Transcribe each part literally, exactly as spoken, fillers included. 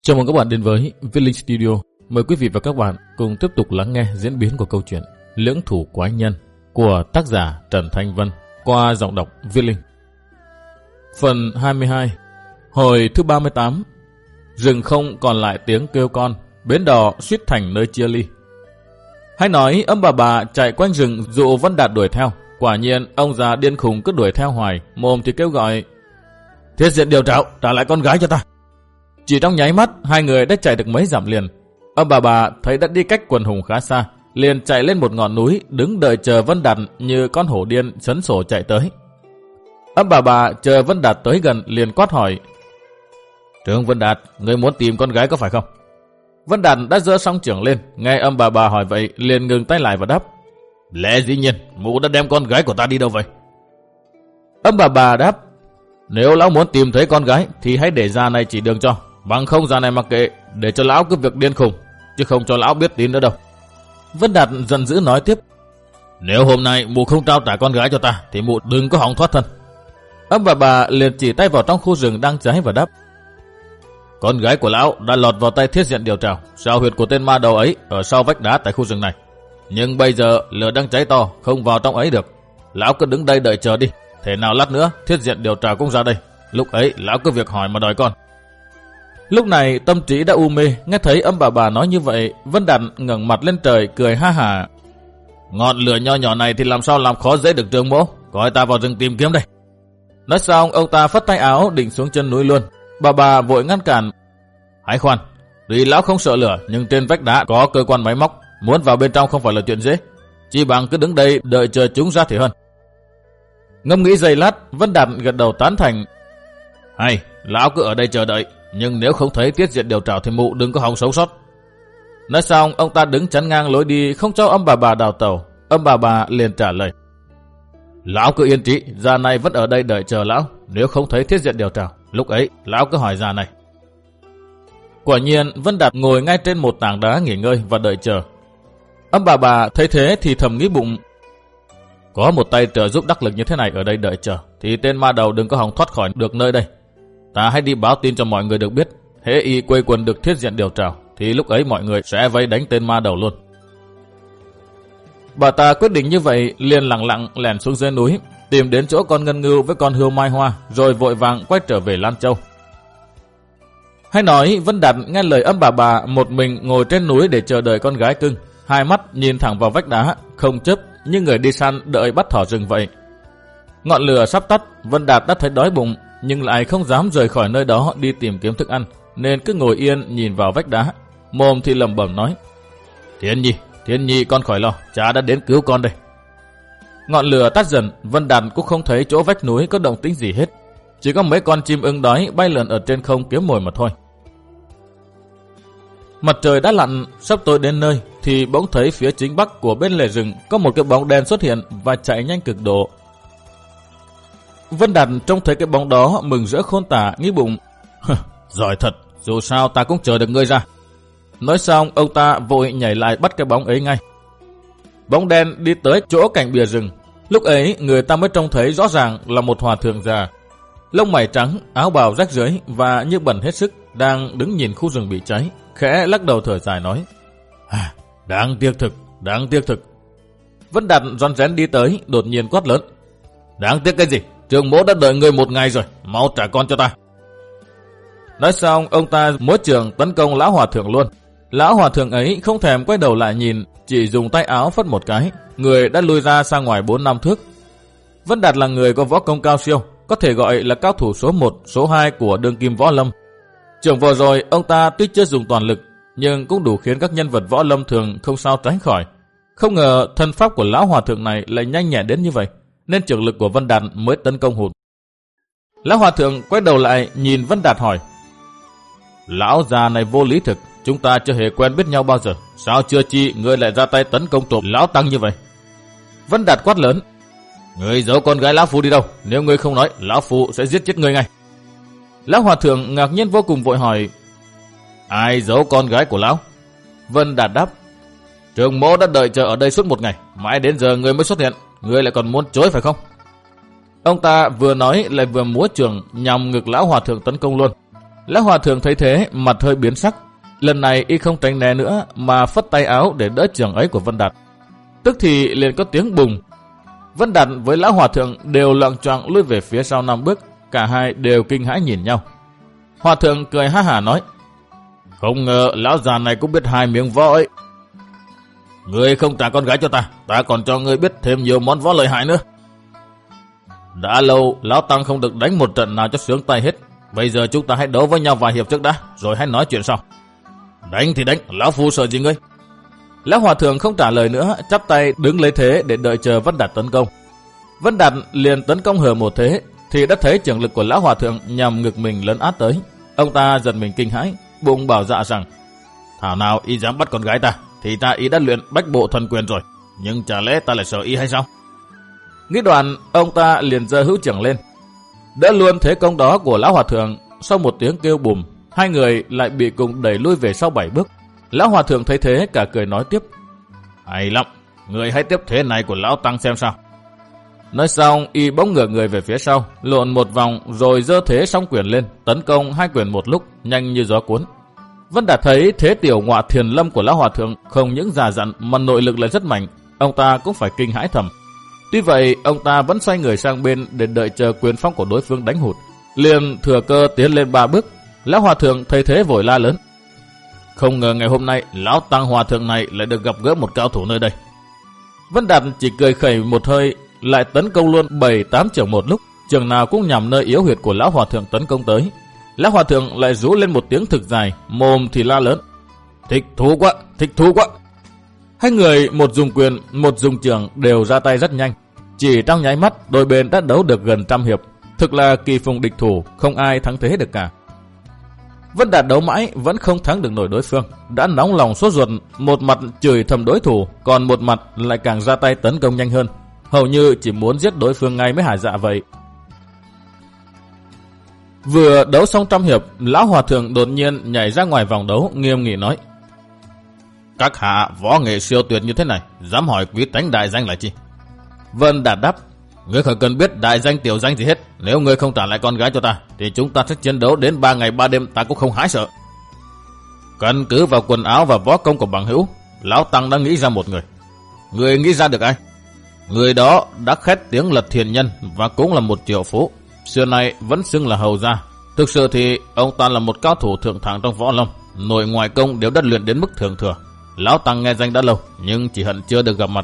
Chào mừng các bạn đến với Viết Linh Studio. Mời quý vị và các bạn cùng tiếp tục lắng nghe diễn biến của câu chuyện Lưỡng Thủ Quái Nhân của tác giả Trần Thanh Vân qua giọng đọc Viết Linh. Phần hai mươi hai. Hồi thứ ba mươi tám. Rừng không còn lại tiếng kêu con, bến đò suýt thành nơi chia ly. Hay nói ông bà bà chạy quanh rừng dụ Vân Đạt đuổi theo. Quả nhiên ông già điên khùng cứ đuổi theo hoài, mồm thì kêu gọi: Thiết diện điều trạo, trả lại con gái cho ta. Chỉ trong nháy mắt, hai người đã chạy được mấy dặm liền. Ông bà bà thấy đã đi cách quần hùng khá xa, liền chạy lên một ngọn núi, đứng đợi chờ Vân Đạt như con hổ điên sấn sổ chạy tới. Ông bà bà chờ Vân Đạt tới gần liền quát hỏi: Trương Vân Đạt, người muốn tìm con gái có phải không? Vân Đạt đã giơ song chưởng lên, nghe ông bà bà hỏi vậy liền ngừng tay lại và đáp: Lẽ dĩ nhiên, mụ đã đem con gái của ta đi đâu vậy? Ông bà bà đáp: Nếu lão muốn tìm thấy con gái thì hãy để già này chỉ đường cho, bằng không già này mặc kệ, để cho lão cứ việc điên khùng, chứ không cho lão biết tin nữa đâu. Vân Đạt giận dữ nói tiếp: Nếu hôm nay mụ không trao trả con gái cho ta thì mụ đừng có hòng thoát thân. Ông bà bà liền chỉ tay vào trong khu rừng đang cháy và đáp: Con gái của lão đã lọt vào tay Thiết Diện điều trào, sao huyệt của tên ma đầu ấy ở sau vách đá tại khu rừng này. Nhưng bây giờ lửa đang cháy to, không vào trong ấy được. Lão cứ đứng đây đợi chờ đi, thế nào lát nữa Thiết Diện điều trào cũng ra đây, lúc ấy lão cứ việc hỏi mà đòi con. Lúc này tâm trí đã u mê, nghe thấy ông bà bà nói như vậy, Vân Đạt ngẩng mặt lên trời cười ha hả: Ngọn lửa nho nhỏ này thì làm sao làm khó dễ được Trương mỗ, coi ta vào rừng tìm kiếm đây. Nói xong ông ta phất tay áo định xuống chân núi luôn. Bà bà vội ngăn cản: Hãy khoan, tuy lão không sợ lửa nhưng trên vách đá có cơ quan máy móc, muốn vào bên trong không phải là chuyện dễ, chỉ bằng cứ đứng đây đợi chờ chúng ra thì hơn. Ngẫm nghĩ giây lát, Vân Đạt gật đầu tán thành: Hay, lão cứ ở đây chờ đợi, nhưng nếu không thấy Tiết Diện điều trào thì mụ đừng có hòng sống sót. Nói xong ông ta đứng chắn ngang lối đi, không cho ông bà bà đào tẩu. Ông bà bà liền trả lời: Lão cứ yên trí, già này vẫn ở đây đợi chờ lão, nếu không thấy Thiết Diện điều trào, lúc ấy lão cứ hỏi già này. Quả nhiên Vân Đạt ngồi ngay trên một tảng đá nghỉ ngơi và đợi chờ. Ông bà bà thấy thế thì thầm nghĩ bụng: Có một tay trợ giúp đắc lực như thế này ở đây đợi chờ thì tên ma đầu đừng có hòng thoát khỏi được nơi đây. Ta hãy đi báo tin cho mọi người được biết, hễ y quây quần được Thiết Diện điều trào thì lúc ấy mọi người sẽ vây đánh tên ma đầu luôn. Bà ta quyết định như vậy, liền lặng lặng lẻn xuống dưới núi, tìm đến chỗ con ngân ngưu với con hươu mai hoa, rồi vội vàng quay trở về Lan Châu. Hay nói Vân Đạt nghe lời ông bà bà, một mình ngồi trên núi để chờ đợi con gái cưng, hai mắt nhìn thẳng vào vách đá, không chớp, như người đi săn đợi bắt thỏ rừng vậy. Ngọn lửa sắp tắt, Vân Đạt đã thấy đói bụng, nhưng lại không dám rời khỏi nơi đó đi tìm kiếm thức ăn, nên cứ ngồi yên nhìn vào vách đá, mồm thì lẩm bẩm nói: Thiên Nhi, Thiên Nhi con khỏi lo, cha đã đến cứu con đây. Ngọn lửa tắt dần, Vân Đạt cũng không thấy chỗ vách núi có động tĩnh gì hết, chỉ có mấy con chim ưng đói bay lượn ở trên không kiếm mồi mà thôi. Mặt trời đã lặn, sắp tối đến nơi thì bỗng thấy phía chính bắc của bên lề rừng có một cái bóng đen xuất hiện và chạy nhanh cực độ. Vân Đạt trông thấy cái bóng đó mừng rỡ khôn tả, nghĩ bụng: Giỏi thật, dù sao ta cũng chờ được ngươi ra. Nói xong ông ta vội nhảy lại bắt cái bóng ấy ngay. Bóng đen đi tới chỗ cạnh bìa rừng. Lúc ấy người ta mới trông thấy rõ ràng là một hòa thượng già, lông mày trắng, áo bào rách rưới và như bẩn hết sức, đang đứng nhìn khu rừng bị cháy, khẽ lắc đầu thở dài nói: à, đáng tiếc thực, đáng tiếc thực. Vân Đạt rón rén đi tới, đột nhiên quát lớn: Đáng tiếc cái gì? Trương mỗ đã đợi người một ngày rồi, mau trả con cho ta. Nói xong ông ta múa trường tấn công lão hòa thượng luôn. Lão hòa thượng ấy không thèm quay đầu lại nhìn, chỉ dùng tay áo phất một cái, người đã lui ra xa ngoài bốn năm thước. Vân Đạt là người có võ công cao siêu, có thể gọi là cao thủ số một, số hai của đương kim võ lâm. Trường vừa rồi ông ta tuy chưa dùng toàn lực, nhưng cũng đủ khiến các nhân vật võ lâm thường không sao tránh khỏi. Không ngờ thân pháp của lão hòa thượng này lại nhanh nhẹn đến như vậy, nên trường lực của Vân Đạt mới tấn công hụt. Lão hòa thượng quay đầu lại nhìn Vân Đạt hỏi: Lão già này vô lý thực, chúng ta chưa hề quen biết nhau bao giờ, sao chưa chi ngươi lại ra tay tấn công trộm lão tăng như vậy? Vân Đạt quát lớn: Ngươi giấu con gái lão phu đi đâu? Nếu ngươi không nói, lão phu sẽ giết chết ngươi ngay. Lão hòa thượng ngạc nhiên vô cùng vội hỏi: Ai giấu con gái của lão? Vân Đạt đáp: Trương mỗ đã đợi chờ ở đây suốt một ngày, mãi đến giờ ngươi mới xuất hiện, ngươi lại còn muốn chối phải không? Ông ta vừa nói lại vừa múa trường nhằm ngực lão hòa thượng tấn công luôn. Lão hòa thượng thấy thế, mặt hơi biến sắc. Lần này y không tránh né nữa mà phất tay áo để đỡ trường ấy của Vân Đạt. Tức thì liền có tiếng bùng. Vân Đạt với lão hòa thượng đều loạng choạng lui về phía sau năm bước, cả hai đều kinh hãi nhìn nhau. Hòa thượng cười ha hả nói: "Không ngờ lão già này cũng biết hai miếng võ ấy. Ngươi không trả con gái cho ta, ta còn cho ngươi biết thêm nhiều món võ lợi hại nữa. Đã lâu lão tăng không được đánh một trận nào cho sướng tay hết. Bây giờ chúng ta hãy đấu với nhau vài hiệp trước đã, rồi hãy nói chuyện sau." "Đánh thì đánh, lão phu sợ gì ngươi?" Lão hòa thượng không trả lời nữa, chắp tay đứng lấy thế để đợi chờ Vân Đạt tấn công. Vân Đạt liền tấn công hờ một thế, thì đã thấy trường lực của lão hòa thượng nhằm ngực mình lấn át tới. Ông ta giật mình kinh hãi, bụng bảo dạ rằng: "Thảo nào y dám bắt con gái ta, thì ta y đã luyện bách bộ thần quyền rồi, nhưng chả lẽ ta lại sợ y hay sao?" Nghĩ đoạn, ông ta liền giơ hữu chưởng lên, đỡ luôn thế công đó của lão hòa thượng. Sau một tiếng kêu bùm, hai người lại bị cùng đẩy lui về sau bảy bước. Lão hòa thượng thấy thế cả cười nói tiếp: "Hay lắm, người hãy tiếp thế này của lão tăng xem sao." Nói xong, y bỗng ngửa người về phía sau, lộn một vòng rồi giơ thế song quyền lên, tấn công hai quyền một lúc, nhanh như gió cuốn. Vân Đạt thấy thế tiểu ngọa thiền lâm của lão hòa thượng không những già dặn mà nội lực lại rất mạnh, ông ta cũng phải kinh hãi thầm. Tuy vậy, ông ta vẫn xoay người sang bên để đợi chờ quyền phong của đối phương đánh hụt. Liền thừa cơ tiến lên ba bước. Lão hòa thượng thấy thế vội la lớn: "Không ngờ ngày hôm nay lão tăng hòa thượng này lại được gặp gỡ một cao thủ nơi đây." Vân Đạt chỉ cười khẩy một hơi, lại tấn công luôn bảy tám chưởng một lúc, chưởng nào cũng nhằm nơi yếu huyệt của lão hòa thượng tấn công tới. Lão hòa thượng lại rú lên một tiếng thực dài, mồm thì la lớn: "Thích thú quá, thích thú quá." Hai người một dùng quyền, một dùng chưởng đều ra tay rất nhanh. Chỉ trong nháy mắt, đôi bên đã đấu được gần trăm hiệp. Thực là kỳ phùng địch thủ, không ai thắng thế được cả. Vân Đạt đấu mãi vẫn không thắng được nổi đối phương, đã nóng lòng sốt ruột, một mặt chửi thầm đối thủ, còn một mặt lại càng ra tay tấn công nhanh hơn, hầu như chỉ muốn giết đối phương ngay mới hả dạ vậy. Vừa đấu xong trăm hiệp, lão hòa thượng đột nhiên nhảy ra ngoài vòng đấu, nghiêm nghị nói: "Các hạ võ nghệ siêu tuyệt như thế này, dám hỏi quý tánh đại danh là chi?" Vân Đạt đáp: "Ngươi khỏi cần biết đại danh tiểu danh gì hết. Nếu ngươi không trả lại con gái cho ta, thì chúng ta sẽ chiến đấu đến ba ngày ba đêm, ta cũng không hái sợ." Căn cứ vào quần áo và võ công của bằng hữu, lão tăng đã nghĩ ra một người. Người nghĩ ra được ai? Người đó đã khét tiếng là thiền nhân và cũng là một triệu phú, xưa nay vẫn xưng là hầu gia. Thực sự thì ông ta là một cao thủ thượng thẳng trong võ lâm, nội ngoại công đều đã luyện đến mức thượng thừa. Lão tăng nghe danh đã lâu, nhưng chỉ hận chưa được gặp mặt.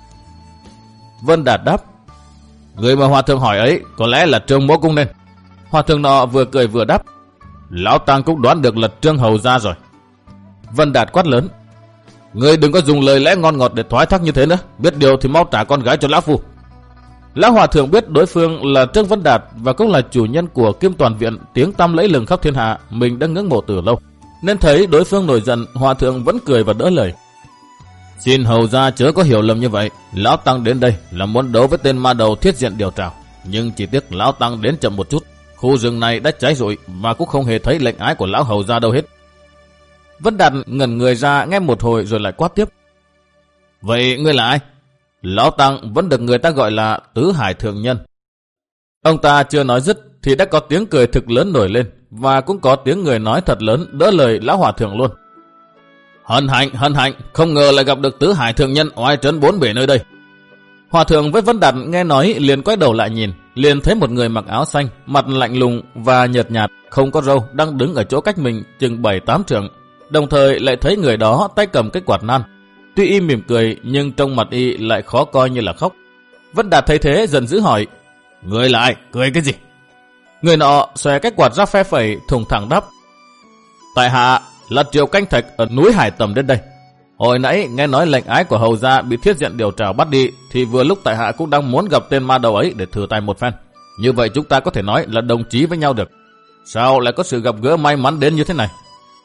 Vân Đạt đáp: "Người mà hòa thượng hỏi ấy có lẽ là Trương Mỗ Cung nên." Hòa thượng nọ vừa cười vừa đáp: "Lão tăng cũng đoán được là Trương hầu gia rồi." Vân Đạt quát lớn: "Ngươi đừng có dùng lời lẽ ngon ngọt để thoái thác như thế nữa, biết điều thì mau trả con gái cho lão phu." Lão hòa thượng biết đối phương là Trương Vân Đạt và cũng là chủ nhân của Kim Toàn Viện, tiếng tăm lẫy lừng khắp thiên hạ, mình đã ngưỡng mộ từ lâu, nên thấy đối phương nổi giận, hòa thượng vẫn cười và đỡ lời: "Xin hầu gia chớ có hiểu lầm như vậy, lão tăng đến đây là muốn đấu với tên ma đầu thiết diện điều trảo, nhưng chỉ tiếc lão tăng đến chậm một chút, khu rừng này đã cháy rụi và cũng không hề thấy lệnh ái của lão hầu gia đâu hết." Vân Đạt ngẩn người ra nghe một hồi rồi lại quát tiếp: "Vậy ngươi là ai?" "Lão tăng vẫn được người ta gọi là Tứ Hải Thượng Nhân." Ông ta chưa nói dứt thì đã có tiếng cười thực lớn nổi lên, và cũng có tiếng người nói thật lớn đỡ lời lão hòa thượng luôn: "Hân hạnh, hân hạnh, không ngờ lại gặp được Tứ Hải Thượng Nhân oai trấn bốn bể nơi đây." Hòa thượng với Vân Đạt nghe nói liền quay đầu lại nhìn, liền thấy một người mặc áo xanh, mặt lạnh lùng và nhợt nhạt, không có râu, đang đứng ở chỗ cách mình chừng bảy tám trượng. Đồng thời lại thấy người đó tay cầm cái quạt nan. Tuy y mỉm cười nhưng trong mặt y lại khó coi như là khóc. Vân Đạt thấy thế giận dữ hỏi: "Người là ai? Cười cái gì?" Người nọ xòe cái quạt ra phe phẩy, thùng thẳng đáp: "Tại hạ là Triệu Canh Thạch ở núi Hải Tầm đến đây. Hồi nãy nghe nói lệnh ái của hầu gia bị thiết diện điều trảo bắt đi, thì vừa lúc tại hạ cũng đang muốn gặp tên ma đầu ấy để thử tài một phen. Như vậy chúng ta có thể nói là đồng chí với nhau được. Sao lại có sự gặp gỡ may mắn đến như thế này?"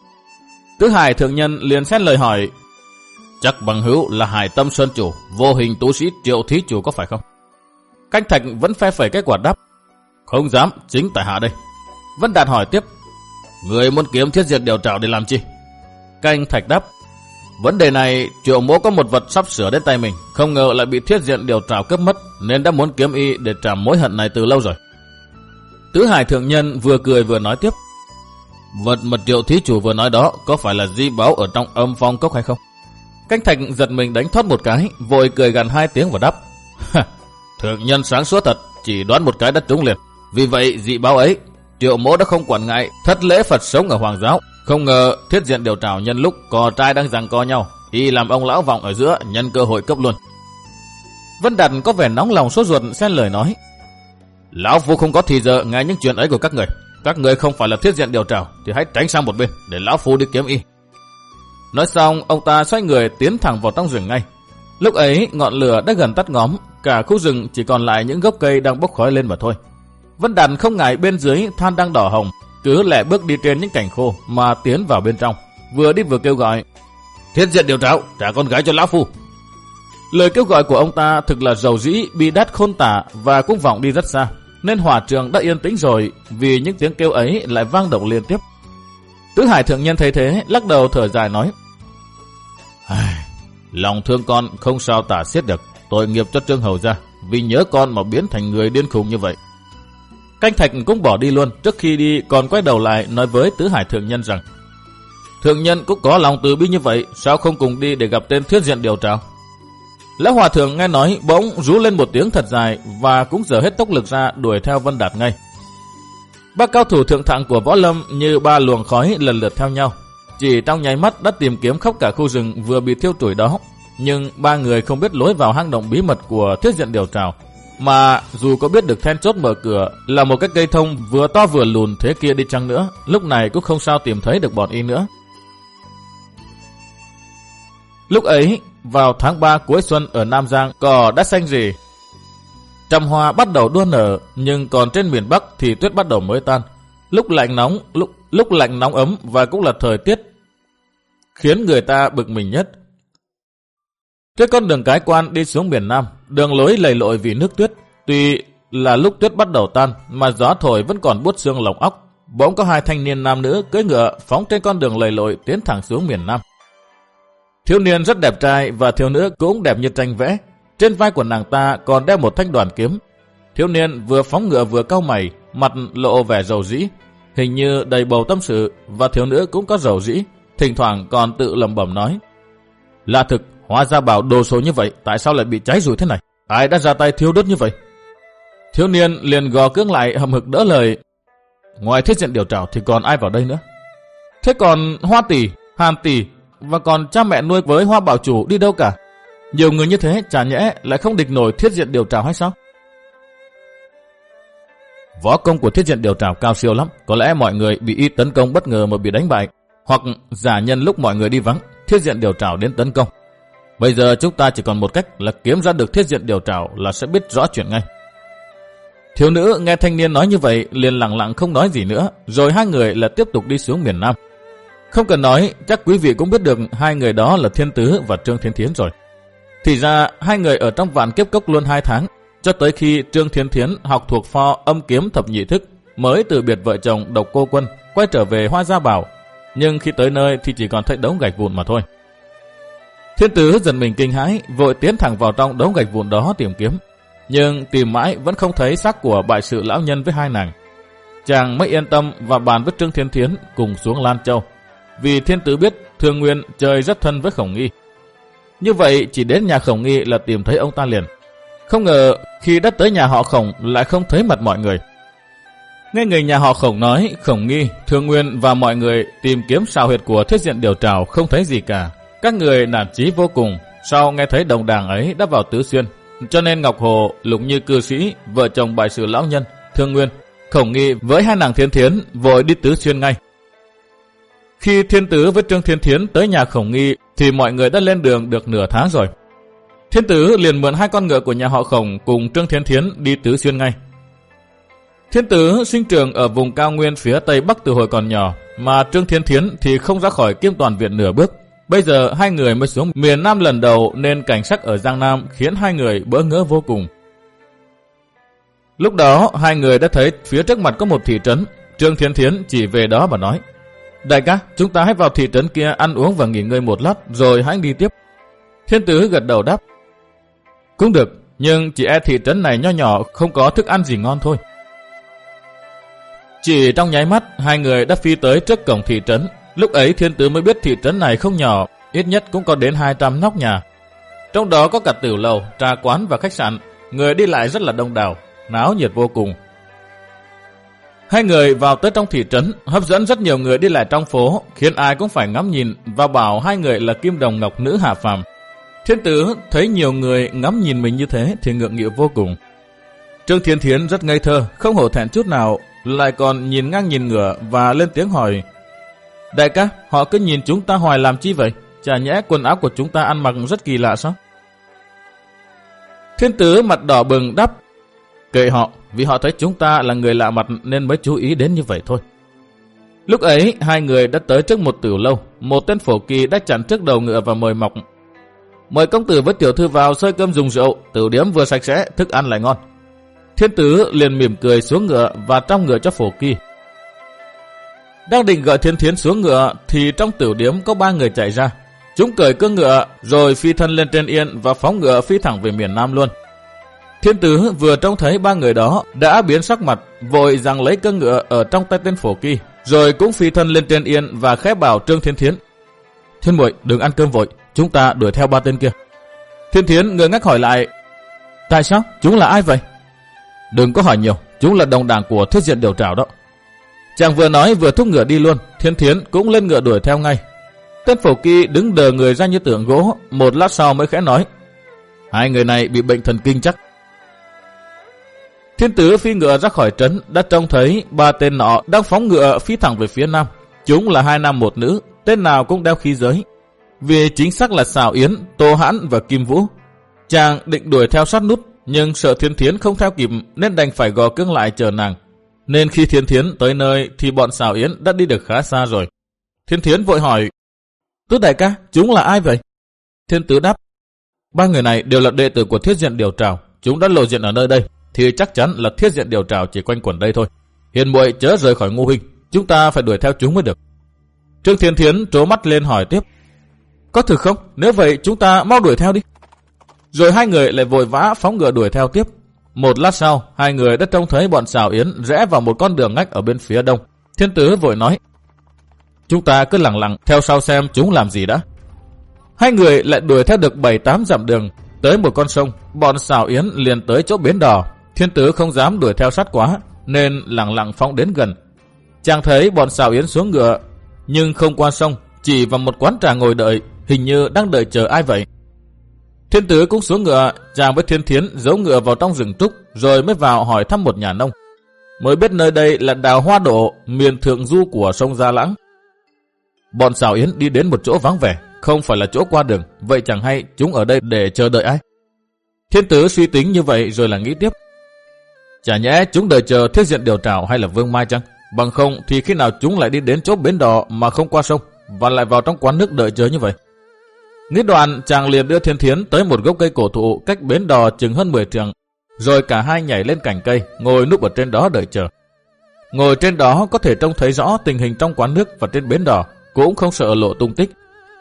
Tứ Hải Thượng Nhân liền xét lời hỏi: "Chắc bằng hữu là Hải Tâm Sơn chủ, vô hình tú sĩ Triệu thí chủ có phải không?" Canh Thạch vẫn phe phẩy cái quạt đáp: "Không dám, chính tại hạ đây." Vân Đạt hỏi tiếp: "Người muốn kiếm thiết diệt điều trảo để làm chi?" Canh Thạch đáp: "Vấn đề này Triệu Mỗ có một vật sắp sửa đến tay mình, không ngờ lại bị thiết diện điều trảo cướp mất, nên đã muốn kiếm y để trả mối hận này từ lâu rồi." Tứ Hải Thượng Nhân vừa cười vừa nói tiếp: Vật mà Triệu thí chủ vừa nói đó có phải là di báo ở trong Âm Phong Cốc hay không? Canh Thạch giật mình đánh thoát một cái, vội cười gằn hai tiếng và đáp. Thượng nhân sáng suốt thật, chỉ đoán một cái đã trúng liền. Vì vậy dị báo ấy, Triệu mỗ đã không quản ngại thất lễ Phật sống ở Hoàng giáo. Không ngờ Thiết Diện Điều Trảo nhân lúc cò trai đang giằng co nhau, y làm ông lão vọng ở giữa nhân cơ hội cấp luôn. Vân Đạt có vẻ nóng lòng sốt ruột xen lời nói. Lão phu không có thì giờ nghe những chuyện ấy của các người. Các người không phải là Thiết Diện Điều Trảo thì hãy tránh sang một bên để lão phu đi kiếm y. Nói xong, ông ta xoay người tiến thẳng vào trong rừng ngay. Lúc ấy ngọn lửa đã gần tắt ngóm, cả khu rừng chỉ còn lại những gốc cây đang bốc khói lên mà thôi. Vân Đạt không ngại bên dưới than đang đỏ hồng, cứ lẹ bước đi trên những cành khô mà tiến vào bên trong, vừa đi vừa kêu gọi. Thiết Diện Điều Trảo, trả con gái cho lão phu. Lời kêu gọi của ông ta thực là dầu dĩ, bi đát khôn tả và cũng vọng đi rất xa, nên hỏa trường đã yên tĩnh rồi vì những tiếng kêu ấy lại vang động liên tiếp. Tứ Hải thượng nhân thấy thế, lắc đầu thở dài nói. Lòng thương con không sao tả xiết được, tội nghiệp cho Trương Hầu gia vì nhớ con mà biến thành người điên khùng như vậy. Canh Thạch cũng bỏ đi luôn, trước khi đi còn quay đầu lại nói với Tứ Hải thượng nhân rằng: Thượng nhân cũng có lòng từ bi như vậy, sao không cùng đi để gặp tên Thiết Diện Điều Trảo? Lão hòa thượng nghe nói bỗng rú lên một tiếng thật dài và cũng dở hết tốc lực ra đuổi theo Vân Đạt ngay. Ba cao thủ thượng thặng của võ lâm như ba luồng khói lần lượt theo nhau, chỉ trong nháy mắt đã tìm kiếm khắp cả khu rừng vừa bị thiêu rụi đó. Nhưng ba người không biết lối vào hang động bí mật của Thiết Diện Điều Trảo, mà dù có biết được then chốt mở cửa là một cái cây thông vừa to vừa lùn thế kia đi chăng nữa, lúc này cũng không sao tìm thấy được bọn y nữa. Lúc ấy, vào tháng ba cuối xuân ở Nam Giang, cỏ đã xanh rì, trăm hoa bắt đầu đua nở, nhưng còn trên miền Bắc thì tuyết bắt đầu mới tan. Lúc lạnh nóng, lúc lúc lạnh nóng ấm và cũng là thời tiết khiến người ta bực mình nhất. Trên con đường cái quan đi xuống miền Nam, đường lối lầy lội vì nước tuyết, tuy là lúc tuyết bắt đầu tan mà gió thổi vẫn còn buốt xương lồng óc. Bỗng có hai thanh niên nam nữ cưỡi ngựa phóng trên con đường lầy lội tiến thẳng xuống miền Nam. Thiếu niên rất đẹp trai và thiếu nữ cũng đẹp như tranh vẽ. Trên vai của nàng ta còn đeo một thanh đoàn kiếm. Thiếu niên vừa phóng ngựa vừa cau mày, mặt lộ vẻ rầu rĩ, hình như đầy bầu tâm sự, và thiếu nữ cũng có rầu rĩ, thỉnh thoảng còn tự lẩm bẩm nói: Là thực, hóa ra bảo đồ số như vậy, tại sao lại bị cháy rụi thế này? Ai đã ra tay thiêu đốt như vậy? Thiếu niên liền gò cưỡng lại hậm hực đỡ lời: Ngoài Thiết Diện Điều Trảo thì còn ai vào đây nữa? Thế còn Hoa tỷ, Hàn tỷ và còn cha mẹ nuôi với Hoa bảo chủ đi đâu cả? Nhiều người như thế chả nhẽ lại không địch nổi Thiết Diện Điều Trảo hay sao? Võ công của Thiết Diện Điều Trảo cao siêu lắm, có lẽ mọi người bị y tấn công bất ngờ mà bị đánh bại, hoặc giả nhân lúc mọi người đi vắng, Thiết Diện Điều Trảo đến tấn công. Bây giờ chúng ta chỉ còn một cách là kiếm ra được Thiết Diện Điều Trảo là sẽ biết rõ chuyện ngay. Thiếu nữ nghe thanh niên nói như vậy liền lặng lặng không nói gì nữa, rồi hai người là tiếp tục đi xuống miền Nam. Không cần nói, chắc quý vị cũng biết được hai người đó là Thiên Tứ và Trương Thiên Thiến rồi. Thì ra hai người ở trong Vạn Kiếp Cốc luôn hai tháng, cho tới khi Trương Thiên Thiến học thuộc pho âm kiếm thập nhị thức mới từ biệt vợ chồng Độc Cô Quân quay trở về Hoa Gia Bảo, nhưng khi tới nơi thì chỉ còn thấy đống gạch vụn mà thôi. Thiên Tứ giật mình kinh hãi, vội tiến thẳng vào trong đống gạch vụn đó tìm kiếm, nhưng tìm mãi vẫn không thấy xác của bại sự lão nhân với hai nàng. Chàng mới yên tâm và bàn với Trương Thiên Thiến cùng xuống Lan Châu, vì Thiên Tứ biết Thương Nguyên chơi rất thân với Khổng Nghi. Như vậy chỉ đến nhà Khổng Nghi là tìm thấy ông ta liền. Không ngờ khi đã tới nhà họ Khổng lại không thấy mặt mọi người. Nghe người nhà họ Khổng nói, Khổng Nghi, Thương Nguyên và mọi người tìm kiếm sào huyệt của Thiết Diện Điều Trảo không thấy gì cả. Các người nản chí vô cùng, sau nghe thấy đồng đảng ấy đã vào Tứ Xuyên, cho nên Ngọc Hồ, Lục Như cư sĩ, vợ chồng bại sự lão nhân, Thương Nguyên, Khổng Nghi với hai nàng Thiên Thiến vội đi Tứ Xuyên ngay. Khi Thiên Tứ với Trương Thiên Thiến tới nhà Khổng Nghi thì mọi người đã lên đường được nửa tháng rồi. Thiên Tứ liền mượn hai con ngựa của nhà họ Khổng cùng Trương Thiên Thiến đi Tứ Xuyên ngay. Thiên Tứ sinh trưởng ở vùng cao nguyên phía tây bắc từ hồi còn nhỏ, mà Trương Thiên Thiến thì không ra khỏi Kim Toàn Viện nửa bước. Bây giờ hai người mới xuống miền Nam lần đầu nên cảnh sắc ở Giang Nam khiến hai người bỡ ngỡ vô cùng. Lúc đó hai người đã thấy phía trước mặt có một thị trấn. Trương Thiên Thiến chỉ về đó mà nói: Đại ca, chúng ta hãy vào thị trấn kia ăn uống và nghỉ ngơi một lát rồi hãy đi tiếp. Thiên Tứ gật đầu đáp: Cũng được, nhưng chỉ e thị trấn này nho nhỏ không có thức ăn gì ngon thôi. Chỉ trong nháy mắt, hai người đã phi tới trước cổng thị trấn. Lúc ấy Thiên Tứ mới biết thị trấn này không nhỏ, ít nhất cũng có đến hai trăm nóc nhà. Trong đó có cả tiểu lầu, trà quán và khách sạn, người đi lại rất là đông đảo, náo nhiệt vô cùng. Hai người vào tới trong thị trấn, hấp dẫn rất nhiều người đi lại trong phố, khiến ai cũng phải ngắm nhìn và bảo hai người là kim đồng ngọc nữ hạ phàm. Thiên Tứ thấy nhiều người ngắm nhìn mình như thế thì ngượng nghịu vô cùng. Trương Thiên Thiến rất ngây thơ, không hổ thẹn chút nào, lại còn nhìn ngang nhìn ngửa và lên tiếng hỏi: Đại ca, họ cứ nhìn chúng ta hoài làm chi vậy? Chả nhẽ quần áo của chúng ta ăn mặc rất kỳ lạ sao? Thiên Tứ mặt đỏ bừng đáp: Kệ họ, vì họ thấy chúng ta là người lạ mặt nên mới chú ý đến như vậy thôi. Lúc ấy, hai người đã tới trước một tiểu lâu, một tên phổ kỳ đã chặn trước đầu ngựa và mời mọc: Mời công tử với tiểu thư vào xơi cơm dùng rượu, tiểu điếm vừa sạch sẽ, thức ăn lại ngon. Thiên Tứ liền mỉm cười xuống ngựa và trong ngựa cho phổ kỳ. Đang định gọi Thiên Thiến xuống ngựa thì trong tiểu điếm có ba người chạy ra. Chúng cởi cương ngựa rồi phi thân lên trên yên và phóng ngựa phi thẳng về miền Nam luôn. Thiên Tứ vừa trông thấy ba người đó đã biến sắc mặt, vội giằng lấy cương ngựa ở trong tay tên phổ kỳ, rồi cũng phi thân lên trên yên và khẽ bảo Trương Thiên Thiến: Thiên muội đừng ăn cơm vội, chúng ta đuổi theo ba tên kia. Thiên Thiến ngơ ngác hỏi lại: Tại sao? Chúng là ai vậy? Đừng có hỏi nhiều, chúng là đồng đảng của Thiết Diện Điều Trảo đó. Chàng vừa nói vừa thúc ngựa đi luôn. Thiên Thiến cũng lên ngựa đuổi theo ngay. Tên phổ kỳ đứng đờ người ra như tượng gỗ, một lát sau mới khẽ nói: Hai người này bị bệnh thần kinh chắc. Thiên Tứ phi ngựa ra khỏi trấn đã trông thấy ba tên nọ đang phóng ngựa phi thẳng về phía nam. Chúng là hai nam một nữ, tên nào cũng đeo khí giới. Vì chính xác là Sào Yến, Tô Hãn và Kim Vũ. Chàng định đuổi theo sát nút, nhưng sợ Thiên Thiến không theo kịp nên đành phải gò cương lại chờ nàng. Nên khi Thiên Thiến tới nơi thì bọn Sào Yến đã đi được khá xa rồi. Thiên Thiến vội hỏi: Tứ đại ca, chúng là ai vậy? Thiên Tứ đáp: Ba người này đều là đệ tử của Thiết Diện Điều Trảo, chúng đã lộ diện ở nơi đây thì chắc chắn là Thiết Diện Điều Trảo chỉ quanh quẩn đây thôi. Hiền muội chớ rời khỏi Ngô huynh, chúng ta phải đuổi theo chúng mới được. Trương Thiên Thiến trố mắt lên hỏi tiếp: Có thực không? Nếu vậy chúng ta mau đuổi theo đi. Rồi hai người lại vội vã phóng ngựa đuổi theo tiếp. Một lát sau, hai người đã trông thấy bọn Sào Yến rẽ vào một con đường ngách ở bên phía đông. Thiên Tứ vội nói: Chúng ta cứ lặng lặng theo sau xem chúng làm gì đã. Hai người lại đuổi theo được bảy tám dặm đường, tới một con sông, bọn Sào Yến liền tới chỗ bến đò. Thiên Tứ không dám đuổi theo sát quá nên lặng lặng phóng đến gần. Chàng thấy bọn Sào Yến xuống ngựa nhưng không qua sông, chỉ vào một quán trà ngồi đợi, hình như đang đợi chờ ai vậy. Thiên Tứ cũng xuống ngựa, chàng với Thiên Thiến giấu ngựa vào trong rừng trúc rồi mới vào hỏi thăm một nhà nông. Mới biết nơi đây là đào Hoa Đổ, miền thượng du của sông Gia Lãng. Bọn Sào Yến đi đến một chỗ vắng vẻ, không phải là chỗ qua đường, vậy chẳng hay chúng ở đây để chờ đợi ai. Thiên Tứ suy tính như vậy rồi là nghĩ tiếp: Chả nhẽ chúng đợi chờ Thiết Diện Điều Trảo hay là Vương Mai chăng? Bằng không thì khi nào chúng lại đi đến chỗ bến đò mà không qua sông và lại vào trong quán nước đợi chờ như vậy. Nghĩ đoạn, chàng liền đưa Thiên Thiến tới một gốc cây cổ thụ cách bến đò chừng hơn mười trượng, rồi cả hai nhảy lên cành cây, ngồi núp ở trên đó đợi chờ. Ngồi trên đó có thể trông thấy rõ tình hình trong quán nước và trên bến đò, cũng không sợ lộ tung tích.